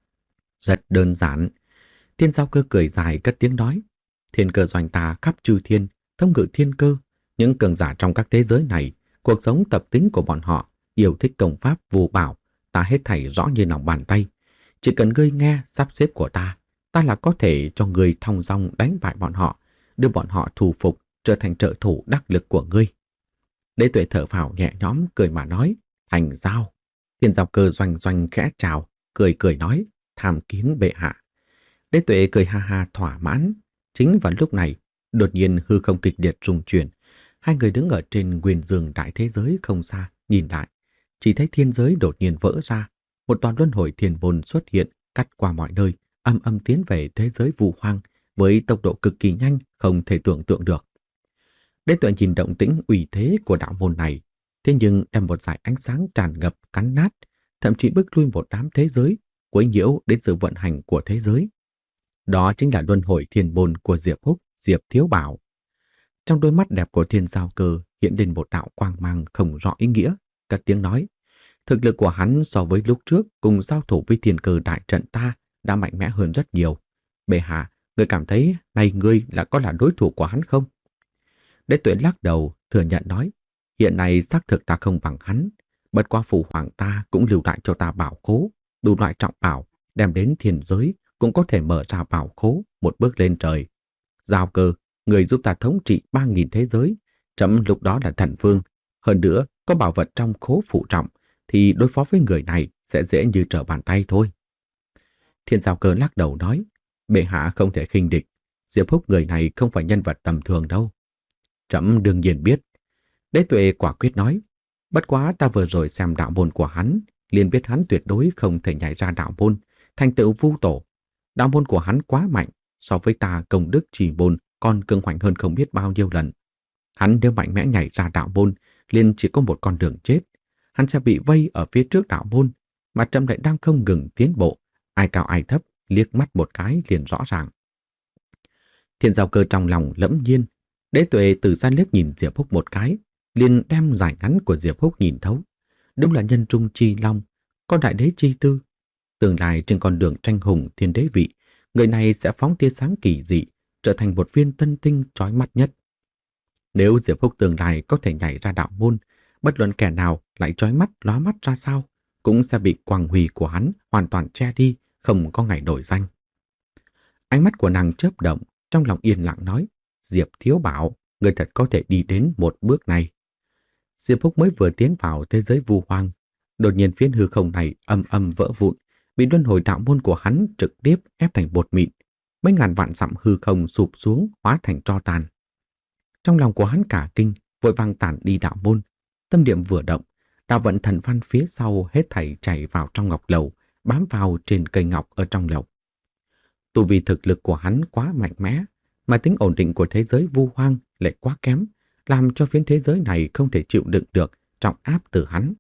Rất đơn giản. Thiên Giao Cơ cười dài cất tiếng nói, Thiên Cơ Doanh ta khắp chư thiên, thống ngự thiên cơ, những cường giả trong các thế giới này, cuộc sống tập tính của bọn họ, yêu thích công pháp vô bảo, ta hết thảy rõ như lòng bàn tay. Chỉ cần ngươi nghe sắp xếp của ta, ta là có thể cho ngươi thong dong đánh bại bọn họ, đưa bọn họ thu phục, trở thành trợ thủ đắc lực của ngươi. Đế tuệ thở phào nhẹ nhõm cười mà nói, thành giao. Thiên Giao Cơ doanh doanh khẽ chào, cười cười nói, tham kiến bệ hạ. Đế tuệ cười ha ha thỏa mãn. Chính vào lúc này, đột nhiên hư không kịch liệt rung chuyển. Hai người đứng ở trên nguyên dương đại thế giới không xa, nhìn lại. Chỉ thấy thiên giới đột nhiên vỡ ra. Một toàn luân hồi thiên môn xuất hiện, cắt qua mọi nơi, âm âm tiến về thế giới vu hoang, với tốc độ cực kỳ nhanh, không thể tưởng tượng được. Đế tuệ nhìn động tĩnh uy thế của đạo môn này, thế nhưng đem một dải ánh sáng tràn ngập cắn nát, thậm chí bước lui một đám thế giới, quấy nhiễu đến sự vận hành của thế giới. Đó chính là luân hồi thiên môn của Diệp Húc, Diệp Thiếu Bảo. Trong đôi mắt đẹp của Thiên Giao Cơ hiện lên một đạo quang mang không rõ ý nghĩa, cất tiếng nói: thực lực của hắn so với lúc trước cùng giao thủ với Thiên Cơ đại trận ta đã mạnh mẽ hơn rất nhiều. Bệ hạ, người cảm thấy này ngươi là có là đối thủ của hắn không? Đế Tuệ lắc đầu, thừa nhận nói: hiện nay xác thực ta không bằng hắn, bất quá phụ hoàng ta cũng lưu lại cho ta bảo khố, đủ loại trọng bảo, đem đến thiên giới cũng có thể mở ra bảo khố một bước lên trời. Giao Cơ, người giúp ta thống trị ba nghìn thế giới, chấm lúc đó là thần vương, hơn nữa có bảo vật trong khố phụ trọng, thì đối phó với người này sẽ dễ như trở bàn tay thôi. Thiên Giao Cơ lắc đầu nói: bệ hạ không thể khinh địch, Diệp Húc người này không phải nhân vật tầm thường đâu. Trẫm đương nhiên biết. Đế Tuệ quả quyết nói: bất quá ta vừa rồi xem đạo môn của hắn, liền biết hắn tuyệt đối không thể nhảy ra đạo môn, thành tựu vu tổ. Đạo môn của hắn quá mạnh, so với ta công đức chỉ môn còn cường hoành hơn không biết bao nhiêu lần. Hắn nếu mạnh mẽ nhảy ra đạo môn, liền chỉ có một con đường chết. Hắn sẽ bị vây ở phía trước đạo môn, mà trẫm lại đang không ngừng tiến bộ, ai cao ai thấp, liếc mắt một cái liền rõ ràng. Thiên Giao Cơ trong lòng lẫm nhiên. Đế Tuệ từ xa liếc nhìn Diệp Húc một cái, liền đem giải ngắn của Diệp Húc nhìn thấu. Đúng là nhân trung chi long, con đại đế chi tư. Tương lai trên con đường tranh hùng thiên đế vị, người này sẽ phóng tia sáng kỳ dị, trở thành một viên tân tinh chói mắt nhất. Nếu Diệp Húc tương lai có thể nhảy ra đạo môn, bất luận kẻ nào lại chói mắt lóa mắt ra sao, cũng sẽ bị quang huy của hắn hoàn toàn che đi, không có ngày nổi danh. Ánh mắt của nàng chớp động, trong lòng yên lặng nói: Diệp Thiếu Bảo, người thật có thể đi đến một bước này. Diệp Húc mới vừa tiến vào thế giới vu hoang, đột nhiên phiến hư không này âm âm vỡ vụn, bị luân hồi đạo môn của hắn trực tiếp ép thành bột mịn, mấy ngàn vạn dặm hư không sụp xuống hóa thành tro tàn. Trong lòng của hắn cả kinh, vội vàng tản đi đạo môn, tâm niệm vừa động, đạo vận thần văn phía sau hết thảy chảy vào trong ngọc lầu, bám vào trên cây ngọc ở trong lầu. Tu vì thực lực của hắn quá mạnh mẽ, mà tính ổn định của thế giới vu hoang lại quá kém, làm cho phiến thế giới này không thể chịu đựng được trọng áp từ hắn.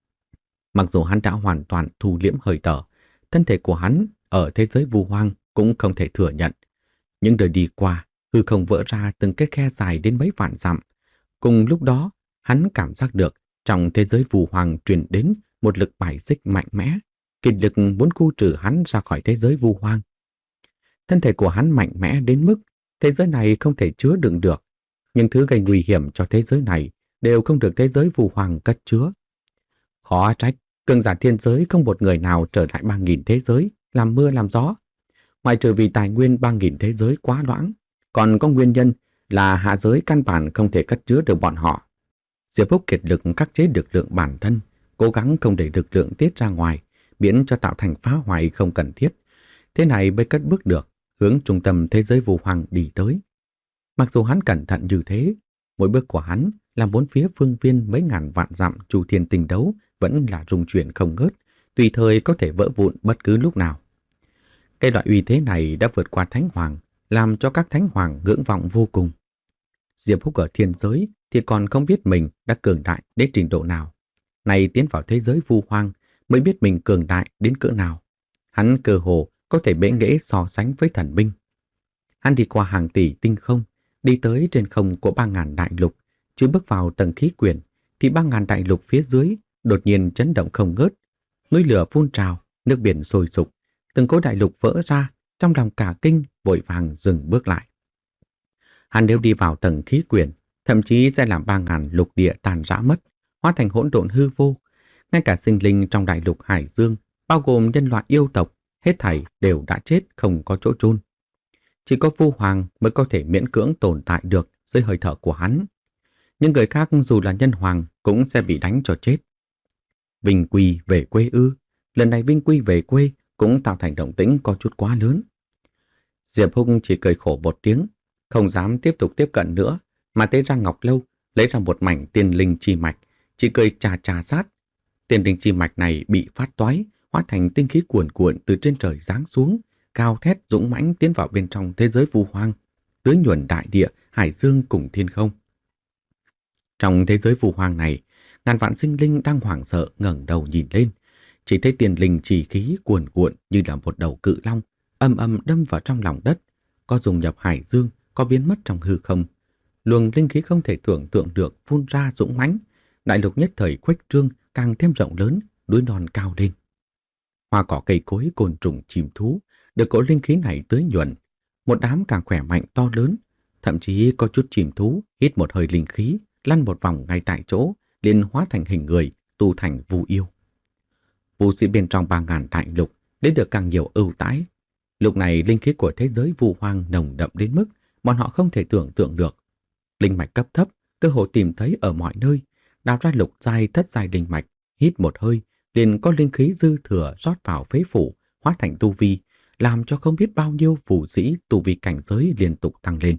Mặc dù hắn đã hoàn toàn thu liễm hơi thở, thân thể của hắn ở thế giới vu hoang cũng không thể thừa nhận. Những đời đi qua, hư không vỡ ra từng cái khe dài đến mấy vạn dặm. Cùng lúc đó, hắn cảm giác được trong thế giới vu hoang truyền đến một lực bài xích mạnh mẽ, kình lực muốn khu trừ hắn ra khỏi thế giới vu hoang. Thân thể của hắn mạnh mẽ đến mức thế giới này không thể chứa đựng được, những thứ gây nguy hiểm cho thế giới này đều không được thế giới vu hoang cất chứa. Khó trách, cường giả thiên giới không một người nào trở lại ba nghìn thế giới làm mưa làm gió. Ngoài trừ vì tài nguyên ba nghìn thế giới quá loãng, còn có nguyên nhân là hạ giới căn bản không thể cất chứa được bọn họ. Diệp Húc kiệt lực khắc chế lực lượng bản thân, cố gắng không để lực lượng tiết ra ngoài, miễn cho tạo thành phá hoại không cần thiết. Thế này mới cất bước được, hướng trung tâm thế giới vu hoang đi tới. Mặc dù hắn cẩn thận như thế, mỗi bước của hắn làm bốn phía phương viên mấy ngàn vạn dặm chu thiên tinh đấu vẫn là rung chuyển không ngớt, tùy thời có thể vỡ vụn bất cứ lúc nào. Cái loại uy thế này đã vượt qua thánh hoàng, làm cho các thánh hoàng ngưỡng vọng vô cùng. Diệp Húc ở thiên giới thì còn không biết mình đã cường đại đến trình độ nào. Này tiến vào thế giới vu hoang mới biết mình cường đại đến cỡ nào. Hắn cơ hồ có thể bẽ nghễ so sánh với thần binh. Hắn đi qua hàng tỷ tinh không, đi tới trên không của ba ngàn đại lục, chưa bước vào tầng khí quyển, thì ba ngàn đại lục phía dưới đột nhiên chấn động không ngớt. Núi lửa phun trào, nước biển sôi sục, từng khối đại lục vỡ ra, trong lòng cả kinh vội vàng dừng bước lại. Hắn nếu đi vào tầng khí quyển, thậm chí sẽ làm ba ngàn lục địa tàn rã mất, hóa thành hỗn độn hư vô. Ngay cả sinh linh trong đại lục Hải Dương, bao gồm nhân loại yêu tộc, hết thảy đều đã chết không có chỗ chôn. Chỉ có Vu Hoàng mới có thể miễn cưỡng tồn tại được dưới hơi thở của hắn. Những người khác dù là nhân hoàng cũng sẽ bị đánh cho chết. Vinh Quy về quê ư? Lần này Vinh Quy về quê cũng tạo thành động tĩnh có chút quá lớn. Diệp Húc chỉ cười khổ một tiếng, không dám tiếp tục tiếp cận nữa, mà tế ra ngọc lâu, lấy ra một mảnh tiên linh chi mạch, chỉ cười chà chà sát. Tiên linh chi mạch này bị phát toái, hóa thành tinh khí cuồn cuộn từ trên trời giáng xuống, cao thét dũng mãnh tiến vào bên trong thế giới vu hoang, tưới nhuần đại địa, hải dương cùng thiên không. Trong thế giới vu hoang này, Ngàn vạn sinh linh đang hoảng sợ ngẩng đầu nhìn lên, chỉ thấy tiền linh chỉ khí cuồn cuộn như là một đầu cự long, âm âm đâm vào trong lòng đất, có dùng nhập hải dương, có biến mất trong hư không. Luồng linh khí không thể tưởng tượng được phun ra dũng mãnh, đại lục nhất thời khuếch trương càng thêm rộng lớn, núi non cao lên. Hoa cỏ cây cối côn trùng chim thú được cỗ linh khí này tưới nhuần, một đám càng khỏe mạnh to lớn, thậm chí có chút chim thú hít một hơi linh khí, lăn một vòng ngay tại chỗ, liền hóa thành hình người, tu thành vu yêu. Vũ sĩ bên trong ba ngàn đại lục lấy được càng nhiều ưu đãi. Lúc này linh khí của thế giới vu hoang nồng đậm đến mức bọn họ không thể tưởng tượng được. Linh mạch cấp thấp cơ hồ tìm thấy ở mọi nơi, đào ra lục giai thất giai linh mạch, hít một hơi liền có linh khí dư thừa rót vào phế phủ, hóa thành tu vi, làm cho không biết bao nhiêu vũ sĩ tu vi cảnh giới liên tục tăng lên.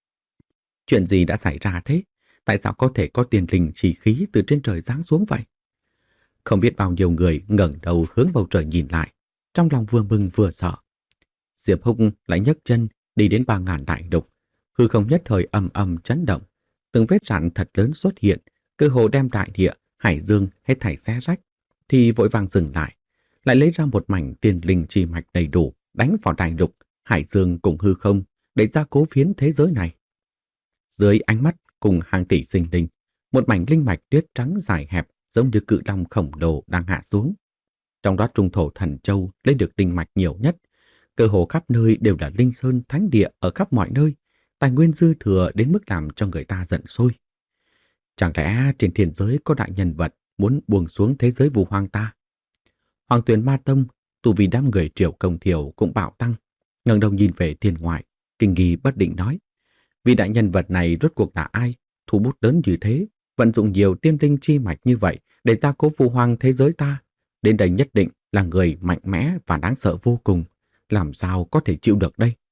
Chuyện gì đã xảy ra thế? Tại sao có thể có tiền linh chỉ khí từ trên trời giáng xuống vậy? Không biết bao nhiêu người ngẩng đầu hướng bầu trời nhìn lại, trong lòng vừa mừng vừa sợ. Diệp Húc lại nhấc chân đi đến ba ngàn đại lục, hư không nhất thời ầm ầm chấn động, từng vết rạn thật lớn xuất hiện, cơ hồ đem đại địa, hải dương hết thảy xé rách, thì vội vàng dừng lại, lại lấy ra một mảnh tiền linh chi mạch đầy đủ, đánh vào đại lục, hải dương cùng hư không, để ra cố phiến thế giới này. Dưới ánh mắt cùng hàng tỷ sinh linh, một mảnh linh mạch tuyết trắng dài hẹp giống như cự long khổng lồ đang hạ xuống. Trong đó trung thổ thần châu lấy được linh mạch nhiều nhất, cơ hồ khắp nơi đều là linh sơn thánh địa ở khắp mọi nơi, tài nguyên dư thừa đến mức làm cho người ta giận sôi. Chẳng lẽ trên thiên giới có đại nhân vật muốn buông xuống thế giới vu hoang ta? Hoàng Tuyền Ma Tông, tu vì đám người Triệu Công Thiểu cũng bạo tăng, ngẩng đầu nhìn về thiên ngoại, kinh nghi bất định nói: vị đại nhân vật này rốt cuộc là ai? Thu bút lớn như thế, vận dụng nhiều tiên tinh chi mạch như vậy để gia cố vu hoang thế giới ta, đến đây nhất định là người mạnh mẽ và đáng sợ vô cùng, làm sao có thể chịu được đây?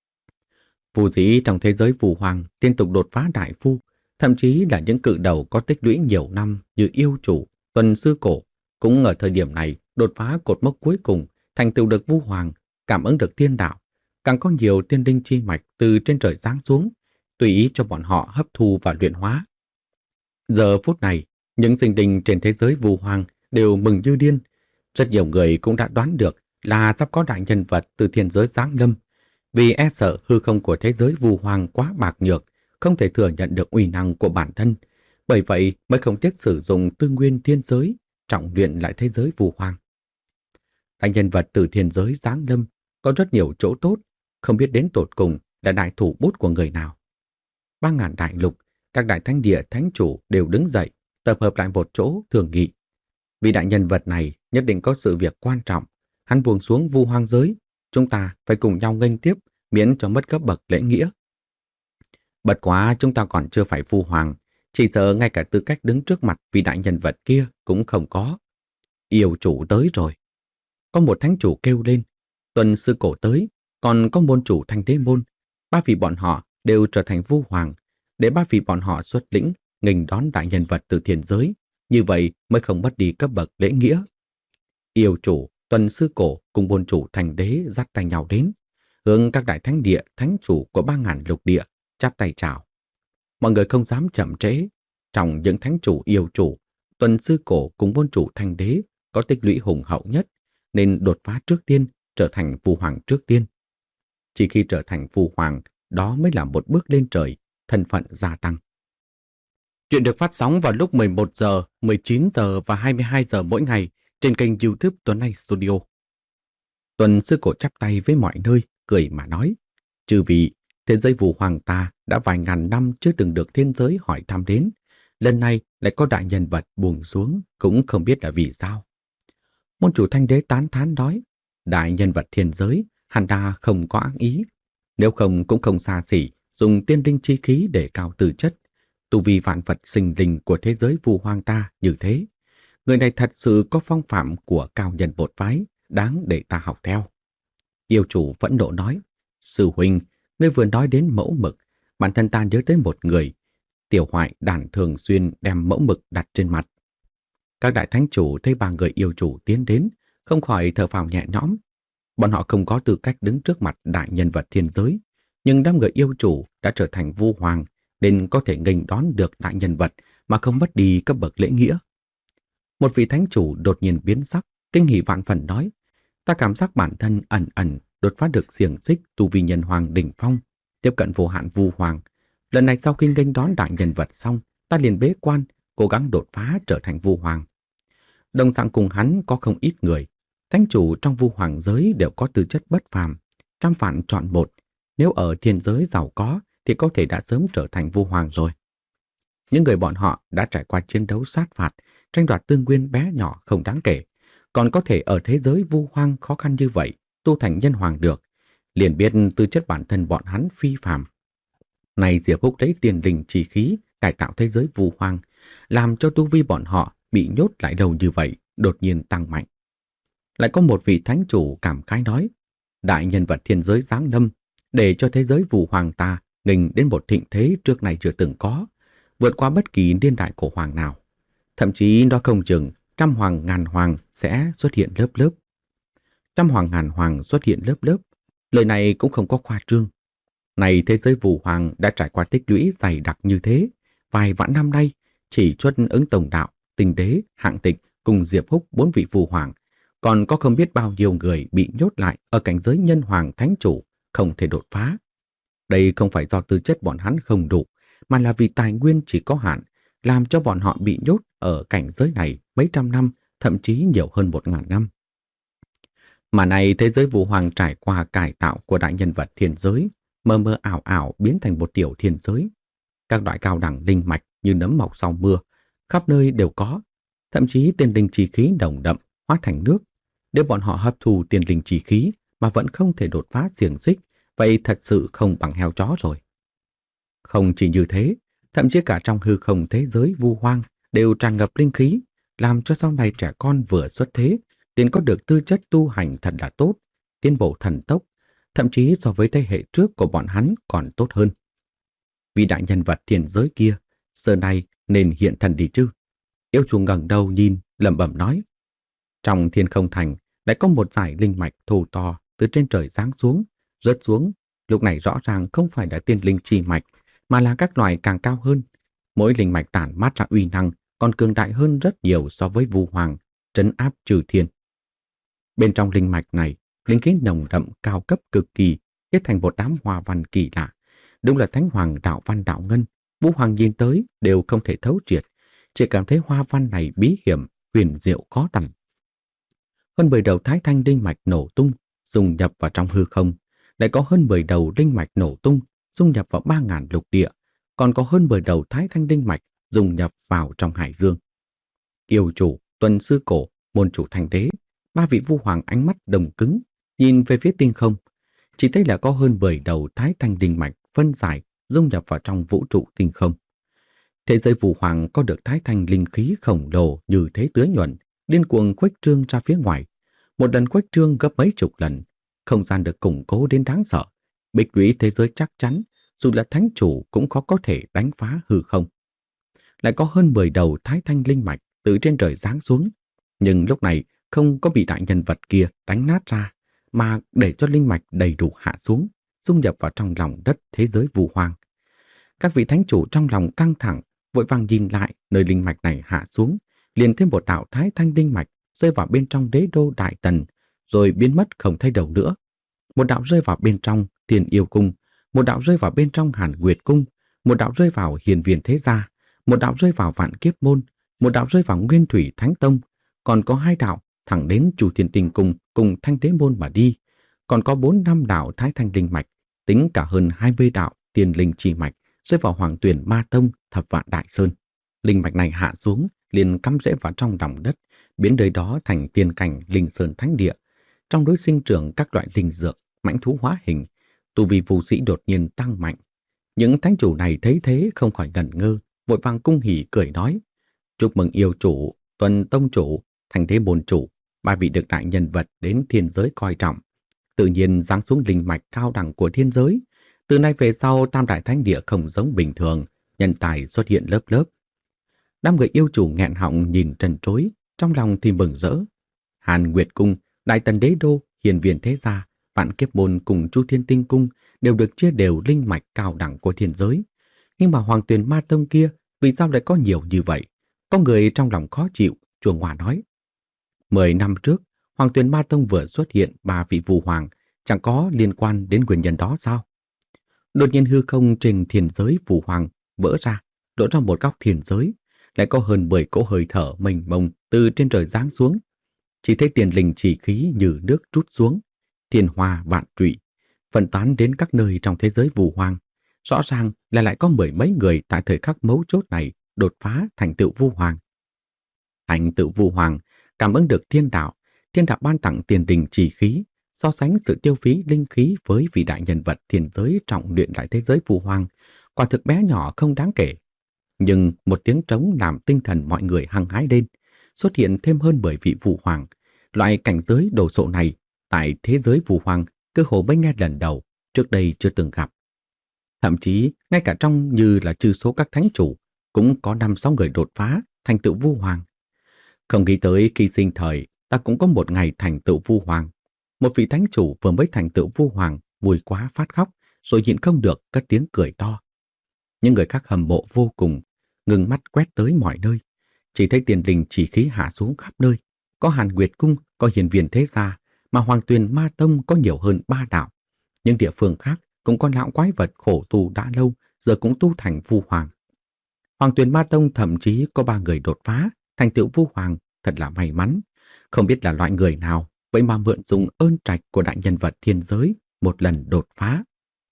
Phù sĩ trong thế giới vu hoang liên tục đột phá đại phu, thậm chí là những cự đầu có tích lũy nhiều năm như yêu chủ, tuần sư cổ, cũng ở thời điểm này đột phá cột mốc cuối cùng, thành tựu được vu hoàng, cảm ứng được tiên đạo, càng có nhiều tiên linh chi mạch từ trên trời giáng xuống, tùy ý cho bọn họ hấp thu và luyện hóa. Giờ phút này, những sinh linh trên thế giới vu hoang đều mừng như điên. Rất nhiều người cũng đã đoán được là sắp có đại nhân vật từ thiên giới giáng lâm, vì e sợ hư không của thế giới vu hoang quá bạc nhược, không thể thừa nhận được uy năng của bản thân, bởi vậy mới không tiếc sử dụng tư nguyên thiên giới, trọng luyện lại thế giới vu hoang. Đại nhân vật từ thiên giới giáng lâm có rất nhiều chỗ tốt, không biết đến tột cùng là đại thủ bút của người nào. Ba ngàn đại lục, các đại thánh địa thánh chủ đều đứng dậy, tập hợp lại một chỗ thường nghị. Vì đại nhân vật này nhất định có sự việc quan trọng, hắn buông xuống vu hoang giới, chúng ta phải cùng nhau nghênh tiếp, miễn cho mất cấp bậc lễ nghĩa. Bất quá chúng ta còn chưa phải vu hoàng, chỉ sợ ngay cả tư cách đứng trước mặt vị đại nhân vật kia cũng không có. Yêu chủ tới rồi. Có một thánh chủ kêu lên, tuần sư cổ tới, còn có môn chủ thanh đế môn, ba vị bọn họ đều trở thành vu hoàng, để ba vị bọn họ xuất lĩnh nghênh đón đại nhân vật từ thiên giới, như vậy mới không mất đi cấp bậc lễ nghĩa. Yêu chủ, tuần sư cổ cùng môn chủ thanh đế dắt tay nhau đến, hướng các đại thánh địa thánh chủ của ba ngàn lục địa chắp tay chào. Mọi người không dám chậm trễ. Trong những thánh chủ yêu chủ, tuần sư cổ cùng môn chủ thanh đế có tích lũy hùng hậu nhất, nên đột phá trước tiên, trở thành vu hoàng trước tiên. Chỉ khi trở thành vu hoàng, đó mới là một bước lên trời, thân phận gia tăng. Chuyện được phát sóng vào lúc mười một giờ, mười chín giờ và hai mươi hai giờ mỗi ngày trên kênh YouTube Tuấn Anh Studio. Tuần sư cổ chắp tay với mọi nơi, cười mà nói: chư vị, thế giới vu hoàng ta đã vài ngàn năm chưa từng được thiên giới hỏi thăm đến, lần này lại có đại nhân vật buông xuống, cũng không biết là vì sao. Môn chủ thanh đế tán thán nói: đại nhân vật thiên giới hẳn đã không có ác ý, nếu không cũng không xa xỉ dùng tiên linh chi khí để cao tư chất, tu vi vạn vật sinh linh của thế giới vu hoang ta như thế. Người này thật sự có phong phạm của cao nhân bột phái, đáng để ta học theo. Yêu chủ phẫn nộ nói: sư huynh, ngươi vừa nói đến mẫu mực, bản thân ta nhớ tới một người. Tiểu Hoại đàn thường xuyên đem mẫu mực đặt trên mặt. Các đại thánh chủ thấy ba người yêu chủ tiến đến, không khỏi thở phào nhẹ nhõm. Bọn họ không có tư cách đứng trước mặt đại nhân vật thiên giới, nhưng đám người yêu chủ đã trở thành vu hoàng, nên có thể nghênh đón được đại nhân vật mà không mất đi cấp bậc lễ nghĩa. Một vị thánh chủ đột nhiên biến sắc, kinh hỉ vạn phần nói: ta cảm giác bản thân ẩn ẩn đột phá được xiềng xích tu vi nhân hoàng đỉnh phong, tiếp cận vô hạn vu hoàng. Lần này sau khi nghênh đón đại nhân vật xong, ta liền bế quan, cố gắng đột phá trở thành vu hoàng. Đồng dạng cùng hắn có không ít người, thánh chủ trong vu hoàng giới đều có tư chất bất phàm, trăm vạn chọn một, nếu ở thiên giới giàu có thì có thể đã sớm trở thành vu hoàng rồi. Những người bọn họ đã trải qua chiến đấu sát phạt, tranh đoạt tư nguyên bé nhỏ không đáng kể, còn có thể ở thế giới vu hoang khó khăn như vậy tu thành nhân hoàng được, liền biết tư chất bản thân bọn hắn phi phàm. Này Diệp Húc lấy tiền linh chi khí cải tạo thế giới vu hoang, làm cho tu vi bọn họ bị nhốt lại lâu như vậy đột nhiên tăng mạnh. Lại có một vị thánh chủ cảm khái nói: đại nhân vật thiên giới giáng lâm, để cho thế giới vu hoàng ta nghênh đến một thịnh thế trước này chưa từng có, vượt qua bất kỳ niên đại cổ hoàng nào. Thậm chí nó không chừng trăm hoàng ngàn hoàng sẽ xuất hiện lớp lớp. Trăm hoàng ngàn hoàng xuất hiện lớp lớp, lời này cũng không có khoa trương. Này thế giới vu hoàng đã trải qua tích lũy dày đặc như thế, vài vạn năm nay chỉ xuất ứng tổng đạo, tinh đế, hạng tịch cùng Diệp Húc bốn vị vu hoàng, còn có không biết bao nhiêu người bị nhốt lại ở cảnh giới nhân hoàng thánh chủ, không thể đột phá. Đây không phải do tư chất bọn hắn không đủ, mà là vì tài nguyên chỉ có hạn, làm cho bọn họ bị nhốt ở cảnh giới này mấy trăm năm, thậm chí nhiều hơn một ngàn năm. Mà này thế giới vu hoàng trải qua cải tạo của đại nhân vật thiên giới, mơ mơ ảo ảo biến thành một tiểu thiên giới. Các loại cao đẳng linh mạch như nấm mọc sau mưa, khắp nơi đều có, thậm chí tiên linh chi khí nồng đậm hóa thành nước. Nếu bọn họ hấp thu tiên linh chi khí mà vẫn không thể đột phá xiềng xích, vậy thật sự không bằng heo chó rồi. Không chỉ như thế, thậm chí cả trong hư không thế giới vu hoang đều tràn ngập linh khí, làm cho sau này trẻ con vừa xuất thế liền có được tư chất tu hành thật là tốt, tiến bộ thần tốc, thậm chí so với thế hệ trước của bọn hắn còn tốt hơn. Vị đại nhân vật thiên giới kia, giờ này nên hiện thần đi chứ? Yêu chủ ngẩng đầu nhìn, lẩm bẩm nói. Trong thiên không thành lại có một dải linh mạch thô to từ trên trời giáng xuống, rớt xuống. Lúc này rõ ràng không phải là tiên linh chi mạch, mà là các loại càng cao hơn. Mỗi linh mạch tản mát ra uy năng còn cường đại hơn rất nhiều so với vu hoàng, trấn áp trừ thiên. Bên trong linh mạch này, linh khí nồng đậm cao cấp cực kỳ, kết thành một đám hoa văn kỳ lạ. Đúng là thánh hoàng đạo văn đạo ngân, vu hoàng nhìn tới đều không thể thấu triệt, chỉ cảm thấy hoa văn này bí hiểm, huyền diệu khó tầm. Hơn mười đầu thái thanh linh mạch nổ tung, dung nhập vào trong hư không, lại có hơn mười đầu linh mạch nổ tung, dung nhập vào ba ngàn lục địa, còn có hơn mười đầu thái thanh linh mạch dung nhập vào trong hải dương. Yêu chủ, tuần sư cổ, môn chủ thành đế, ba vị vu hoàng ánh mắt đồng cứng, nhìn về phía tinh không, chỉ thấy là có hơn mười đầu thái thanh linh mạch phân giải dung nhập vào trong vũ trụ tinh không. Thế giới vu hoàng có được thái thanh linh khí khổng lồ như thế tưới nhuận, điên cuồng khuếch trương ra phía ngoài, một lần khuếch trương gấp mấy chục lần, không gian được củng cố đến đáng sợ, bích lũy thế giới chắc chắn, dù là thánh chủ cũng khó có thể đánh phá hư không. Lại có hơn mười đầu thái thanh linh mạch từ trên trời giáng xuống, nhưng lúc này không có bị đại nhân vật kia đánh nát ra, mà để cho linh mạch đầy đủ hạ xuống, dung nhập vào trong lòng đất thế giới vu hoang. Các vị thánh chủ trong lòng căng thẳng, vội vàng nhìn lại nơi linh mạch này hạ xuống, liền thêm một đạo thái thanh linh mạch rơi vào bên trong đế đô Đại Tần, rồi biến mất không thấy đâu nữa. Một đạo rơi vào bên trong Tiền Yêu Cung, một đạo rơi vào bên trong Hàn Nguyệt Cung, một đạo rơi vào Hiền Viên Thế Gia, một đạo rơi vào Vạn Kiếp Môn, một đạo rơi vào Nguyên Thủy Thánh Tông, còn có hai đạo thẳng đến Chu Thiên Tinh Cung cùng Thanh Đế Môn mà đi, còn có bốn năm đạo thái thanh linh mạch, tính cả hơn hai mươi đạo tiên linh chi mạch rơi vào Hoàng Tuyển Ma Tông, Thập Vạn Đại Sơn. Linh mạch này hạ xuống liền cắm rễ vào trong lòng đất, biến nơi đó thành tiên cảnh linh sơn thánh địa. Trong đối sinh trưởng các loại linh dược, mãnh thú hóa hình, tu vi phù sĩ đột nhiên tăng mạnh. Những thánh chủ này thấy thế không khỏi ngẩn ngơ, vội vàng cung hỉ cười nói: chúc mừng yêu chủ, Tuần tông chủ, Thanh Đế môn chủ, ba vị được đại nhân vật đến thiên giới coi trọng, tự nhiên giáng xuống linh mạch cao đẳng của thiên giới. Từ nay về sau, Tam Đại Thánh Địa không giống bình thường, nhân tài xuất hiện lớp lớp. Đám người yêu chủ nghẹn họng nhìn trần trối, trong lòng thì mừng rỡ. Hàn Nguyệt Cung, Đại Tần Đế Đô, Hiền Viên Thế Gia, Vạn Kiếp Môn cùng Chu Thiên Tinh Cung đều được chia đều linh mạch cao đẳng của thiên giới. Nhưng mà Hoàng Tuyền Ma Tông kia vì sao lại có nhiều như vậy? Có người trong lòng khó chịu, chuông hòa nói. Mười năm trước, Hoàng Tuyền Ma Tông vừa xuất hiện ba vị Vu Hoàng, chẳng có liên quan đến nguyên nhân đó sao? Đột nhiên hư không trên thiên giới Vu Hoàng vỡ ra, đổ ra một góc thiên giới, lại có hơn mười cỗ hơi thở mênh mông từ trên trời giáng xuống. Chỉ thấy tiền linh chỉ khí như nước trút xuống, thiên hoa vạn trụy, phân tán đến các nơi trong thế giới Vu Hoàng. Rõ ràng là lại có mười mấy người tại thời khắc mấu chốt này đột phá thành tựu Vu Hoàng. Thành tựu Vu Hoàng cảm ứng được thiên đạo, thiên đạo ban tặng tiền đình chỉ khí, so sánh sự tiêu phí linh khí với vị đại nhân vật thiên giới trọng luyện lại thế giới Vu Hoàng, quả thực bé nhỏ không đáng kể. Nhưng một tiếng trống làm tinh thần mọi người hăng hái lên, xuất hiện thêm hơn mười vị Vu Hoàng. Loại cảnh giới đồ sộ này tại thế giới Vu Hoàng cơ hồ mới nghe lần đầu, trước đây chưa từng gặp. Thậm chí ngay cả trong như là chư số các thánh chủ cũng có năm sáu người đột phá thành tựu Vu Hoàng. Không nghĩ tới khi sinh thời ta cũng có một ngày thành tựu Vu Hoàng. Một vị thánh chủ vừa mới thành tựu Vu Hoàng vui quá phát khóc, rồi nhịn không được cất tiếng cười to. Những người khác hâm mộ vô cùng, ngừng mắt quét tới mọi nơi, chỉ thấy tiền linh chỉ khí hạ xuống khắp nơi. Có Hàn Nguyệt Cung, có Hiền Viên Thế Gia, mà Hoàng Tuyền Ma Tông có nhiều hơn ba đạo. Những địa phương khác cũng có lão quái vật khổ tu đã lâu, giờ cũng tu thành Vu Hoàng. Hoàng Tuyền Ma Tông thậm chí có ba người đột phá thành tựu Vu Hoàng, thật là may mắn. Không biết là loại người nào, vậy mà mượn dùng ơn trạch của đại nhân vật thiên giới một lần đột phá.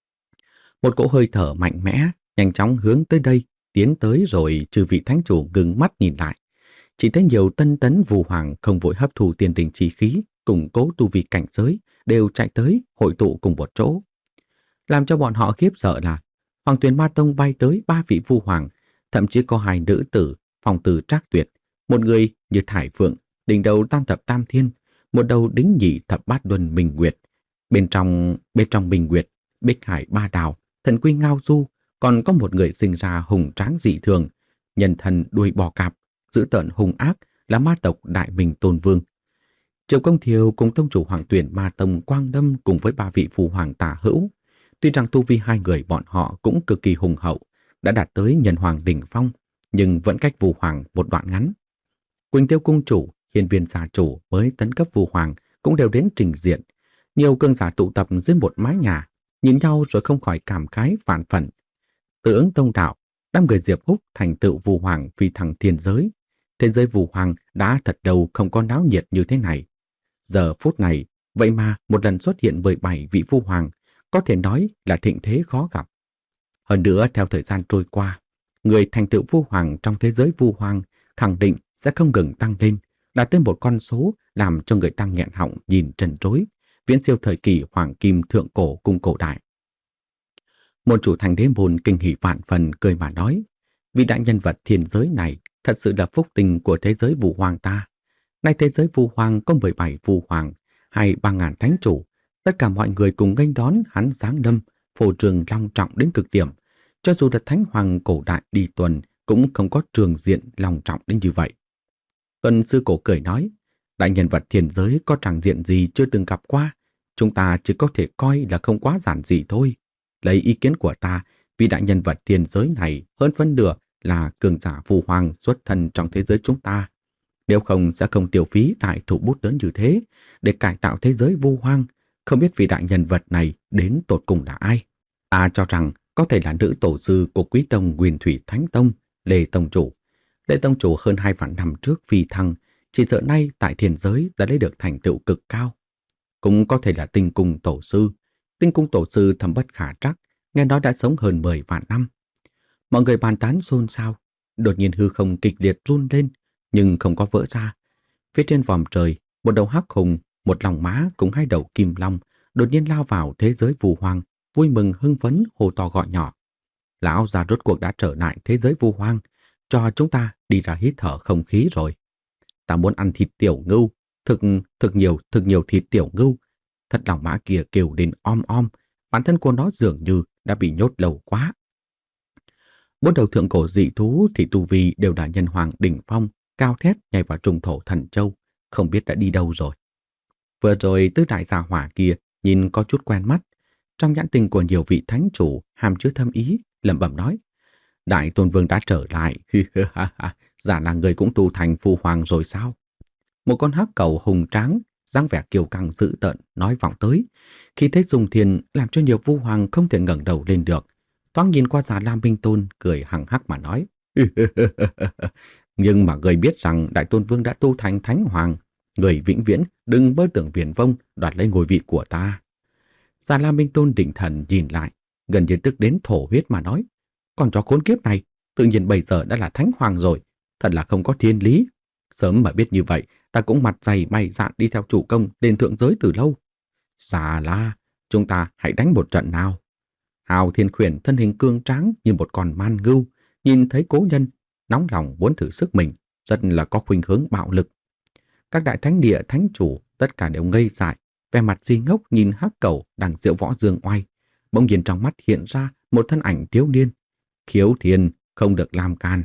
Một cỗ hơi thở mạnh mẽ nhanh chóng hướng tới đây, tiến tới rồi trừ vị thánh chủ ngừng mắt nhìn lại. Chỉ thấy nhiều tân tấn Vu Hoàng không vội hấp thụ tiền đình chi khí, củng cố tu vi cảnh giới, đều chạy tới hội tụ cùng một chỗ. Làm cho bọn họ khiếp sợ là Hoàng Tuyền Ma Tông bay tới ba vị Vu Hoàng, thậm chí có hai nữ tử, Phong Tử Trác Tuyệt, một người như Thải Phượng, đỉnh đầu tam thập tam thiên, một đầu đính nhị thập bát luân minh nguyệt. Bên trong bên trong minh nguyệt, Bích Hải ba đào, thần quy ngao du, còn có một người sinh ra hùng tráng dị thường, nhân thần đuôi bò cạp, dữ tợn hung ác, là ma tộc Đại Minh Tôn Vương. Triệu Công Thiều cùng tông chủ Hoàng Tuyền Ma Tông Quang Đâm cùng với ba vị Vu Hoàng tả hữu, tuy rằng tu vi hai người bọn họ cũng cực kỳ hùng hậu, đã đạt tới nhân hoàng đỉnh phong, nhưng vẫn cách Vu Hoàng một đoạn ngắn. Quỳnh Tiêu Cung chủ, Hiên Viên gia chủ mới tấn cấp Vu Hoàng cũng đều đến trình diện. Nhiều cường giả tụ tập dưới một mái nhà, nhìn nhau rồi không khỏi cảm khái vạn phần. Từ ứng tông đạo, đám người Diệp Húc thành tựu Vu Hoàng vì thằng thiên giới. Thế giới Vu Hoàng đã thật đầu không có náo nhiệt như thế này. Giờ phút này, vậy mà một lần xuất hiện mười bảy vị Vu Hoàng, có thể nói là thịnh thế khó gặp. Hơn nữa, theo thời gian trôi qua, người thành tựu Vu Hoàng trong thế giới Vu Hoàng khẳng định sẽ không ngừng tăng lên, đạt tới một con số làm cho người ta nghẹn họng nhìn trần trối, viễn siêu thời kỳ hoàng kim thượng cổ cung cổ đại. Môn chủ thành đế môn kinh hỉ vạn phần cười mà nói, vị đại nhân vật thiên giới này thật sự là phúc tình của thế giới Vu Hoàng ta. Nay thế giới Vu Hoàng có mười bảy Vu Hoàng, hay ba ngàn thánh chủ, tất cả mọi người cùng nghênh đón hắn giáng lâm, phô trương long trọng đến cực điểm. Cho dù là thánh hoàng cổ đại đi tuần cũng không có trường diện long trọng đến như vậy. Tuần sư cổ cười nói, đại nhân vật thiên giới có tràng diện gì chưa từng gặp qua, chúng ta chỉ có thể coi là không quá giản dị thôi. Lấy ý kiến của ta, vì đại nhân vật thiên giới này hơn phân nửa là cường giả Vu Hoàng xuất thân trong thế giới chúng ta. Nếu không sẽ không tiêu phí đại thủ bút lớn như thế để cải tạo thế giới Vu Hoàng. Không biết vị đại nhân vật này đến tột cùng là ai. Ta cho rằng có thể là nữ tổ sư của Quý Tông Nguyên Thủy Thánh Tông, Lê Tông Chủ. Lê Tông Chủ hơn hai vạn năm trước phi thăng, chỉ sợ nay tại thiên giới đã lấy được thành tựu cực cao. Cũng có thể là Tinh Cung Tổ Sư. Tinh Cung Tổ Sư thâm bất khả trắc, nghe nói đã sống hơn mười vạn năm. Mọi người bàn tán xôn xao, đột nhiên hư không kịch liệt run lên, nhưng không có vỡ ra. Phía trên vòm trời, một đầu hắc hùng, một lòng má cùng hai đầu kim long đột nhiên lao vào thế giới Vu Hoàng, vui mừng hưng phấn hô to gọi nhỏ. Lão già rốt cuộc đã trở lại thế giới Vu Hoàng, cho chúng ta đi ra hít thở không khí rồi. Ta muốn ăn thịt tiểu ngưu, thực thực nhiều thực nhiều thịt tiểu ngưu. Thật lòng mã kia kêu đến om om, bản thân của nó dường như đã bị nhốt lâu quá. Bốn đầu thượng cổ dị thú thì tu vi đều là nhân hoàng đỉnh phong, cao thét nhảy vào trung thổ thần châu, không biết đã đi đâu rồi. Vừa rồi tứ đại gia hỏa kia nhìn có chút quen mắt, trong nhãn tình của nhiều vị thánh chủ hàm chứa thâm ý, lẩm bẩm nói: Đại Tôn Vương đã trở lại. Giả là người cũng tu thành phu hoàng rồi sao? Một con hắc cầu hùng tráng, dáng vẻ kiêu căng dữ tợn nói vọng tới. Khi thấy Dung Thiên làm cho nhiều phu hoàng không thể ngẩng đầu lên được. Thoáng nhìn qua Già Lam Minh Tôn cười hằng hắc mà nói. Nhưng mà người biết rằng Đại Tôn Vương đã tu thành thánh hoàng. Người vĩnh viễn đừng mơ tưởng viển vông đoạt lấy ngôi vị của ta. Già Lam Minh Tôn định thần nhìn lại, gần như tức đến thổ huyết mà nói. Còn chó khốn kiếp này, tự nhiên bây giờ đã là thánh hoàng rồi. Thật là không có thiên lý. Sớm mà biết như vậy, ta cũng mặt dày mày dạn đi theo chủ công lên thượng giới từ lâu. Già La, chúng ta hãy đánh một trận nào. Hào Thiên Khuyển thân hình cương tráng như một con man ngưu, nhìn thấy cố nhân, nóng lòng muốn thử sức mình, rất là có khuynh hướng bạo lực. Các đại thánh địa thánh chủ tất cả đều ngây dại, vẻ mặt si ngốc nhìn hắc cầu đang diễu võ dương oai. Bỗng nhiên trong mắt hiện ra một thân ảnh thiếu niên. Khiếu Thiên không được làm can.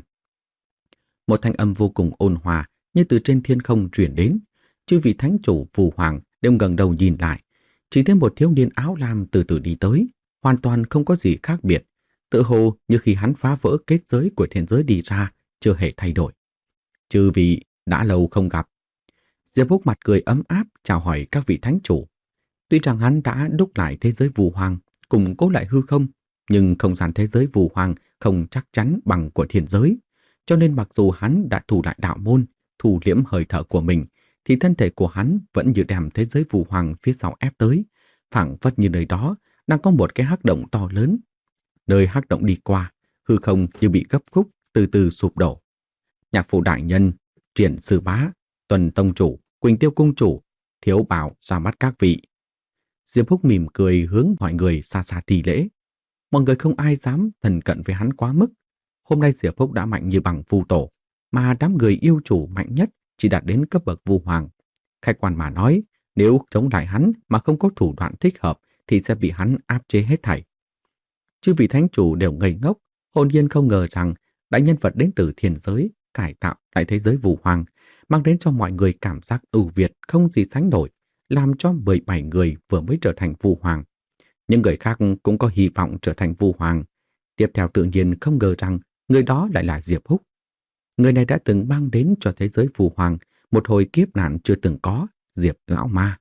Một thanh âm vô cùng ôn hòa như từ trên thiên không truyền đến. Chư vị thánh chủ phù hoàng đều ngẩng đầu nhìn lại. Chỉ thấy một thiếu niên áo lam từ từ đi tới, hoàn toàn không có gì khác biệt. Tự hồ như khi hắn phá vỡ kết giới của thiên giới đi ra, chưa hề thay đổi. Chư vị đã lâu không gặp. Diệp Húc mặt cười ấm áp chào hỏi các vị thánh chủ. Tuy rằng hắn đã đúc lại thế giới phù hoàng, củng cố lại hư không, nhưng không gian thế giới phù hoàng không chắc chắn bằng của thiên giới. Cho nên mặc dù hắn đã thủ lại đạo môn, thu liễm hơi thở của mình, thì thân thể của hắn vẫn như đem thế giới phù hoàng phía sau ép tới, phảng phất như nơi đó đang có một cái hắc động to lớn. Nơi hắc động đi qua, hư không như bị gấp khúc, từ từ sụp đổ. Nhạc phụ đại nhân, Triển sư bá, Tuần tông chủ, Quỳnh Tiêu cung chủ, Thiếu Bảo ra mắt các vị. Diệp Húc mỉm cười hướng mọi người xa xa thi lễ. Mọi người không ai dám thân cận với hắn quá mức. Hôm nay Diệp Húc đã mạnh như bằng phu tổ, mà đám người yêu chủ mạnh nhất chỉ đạt đến cấp bậc vu hoàng. Khách quan mà nói, nếu chống lại hắn mà không có thủ đoạn thích hợp thì sẽ bị hắn áp chế hết thảy. Chư vị thánh chủ đều ngây ngốc, hồn nhiên không ngờ rằng đại nhân vật đến từ thiên giới cải tạo lại thế giới vu hoàng, mang đến cho mọi người cảm giác ưu việt không gì sánh nổi, làm cho mười bảy người vừa mới trở thành vu hoàng. Những người khác cũng có hy vọng trở thành vu hoàng. Tiếp theo tự nhiên không ngờ rằng người đó lại là Diệp Húc. Người này đã từng mang đến cho thế giới phù hoàng một hồi kiếp nạn chưa từng có, Diệp Lão Ma.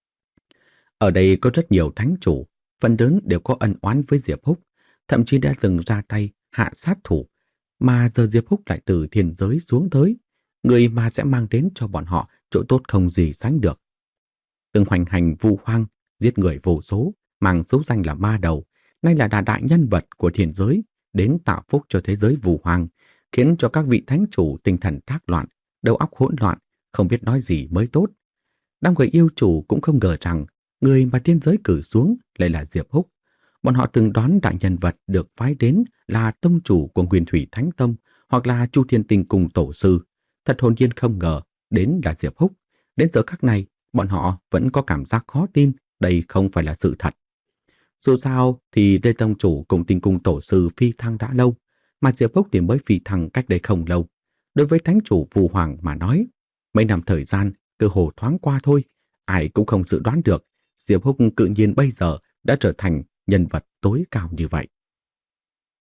Ở đây có rất nhiều thánh chủ, phần lớn đều có ân oán với Diệp Húc, thậm chí đã từng ra tay hạ sát thủ, mà giờ Diệp Húc lại từ thiên giới xuống tới, người mà sẽ mang đến cho bọn họ chỗ tốt không gì sánh được. Từng hoành hành vu hoang, giết người vô số, mang số danh là ma đầu, nay là đại đại nhân vật của thiên giới, đến tạo phúc cho thế giới vu hoang, khiến cho các vị thánh chủ tinh thần thác loạn, đầu óc hỗn loạn, không biết nói gì mới tốt. Đám người yêu chủ cũng không ngờ rằng người mà thiên giới cử xuống lại là Diệp Húc. Bọn họ từng đoán đại nhân vật được phái đến là tông chủ của Nguyên Thủy Thánh Tông hoặc là Chu Thiên Tinh Cung tổ sư. Thật hồn nhiên không ngờ đến là Diệp Húc. Đến giờ khắc này, bọn họ vẫn có cảm giác khó tin đây không phải là sự thật. Dù sao thì Lê tông chủ cùng Tinh Cung tổ sư phi thăng đã lâu, mà Diệp Húc thì mới phi thăng cách đây không lâu. Đối với thánh chủ Phù Hoàng mà nói, mấy năm thời gian cơ hồ thoáng qua thôi, ai cũng không dự đoán được Diệp Húc tự nhiên bây giờ đã trở thành nhân vật tối cao như vậy.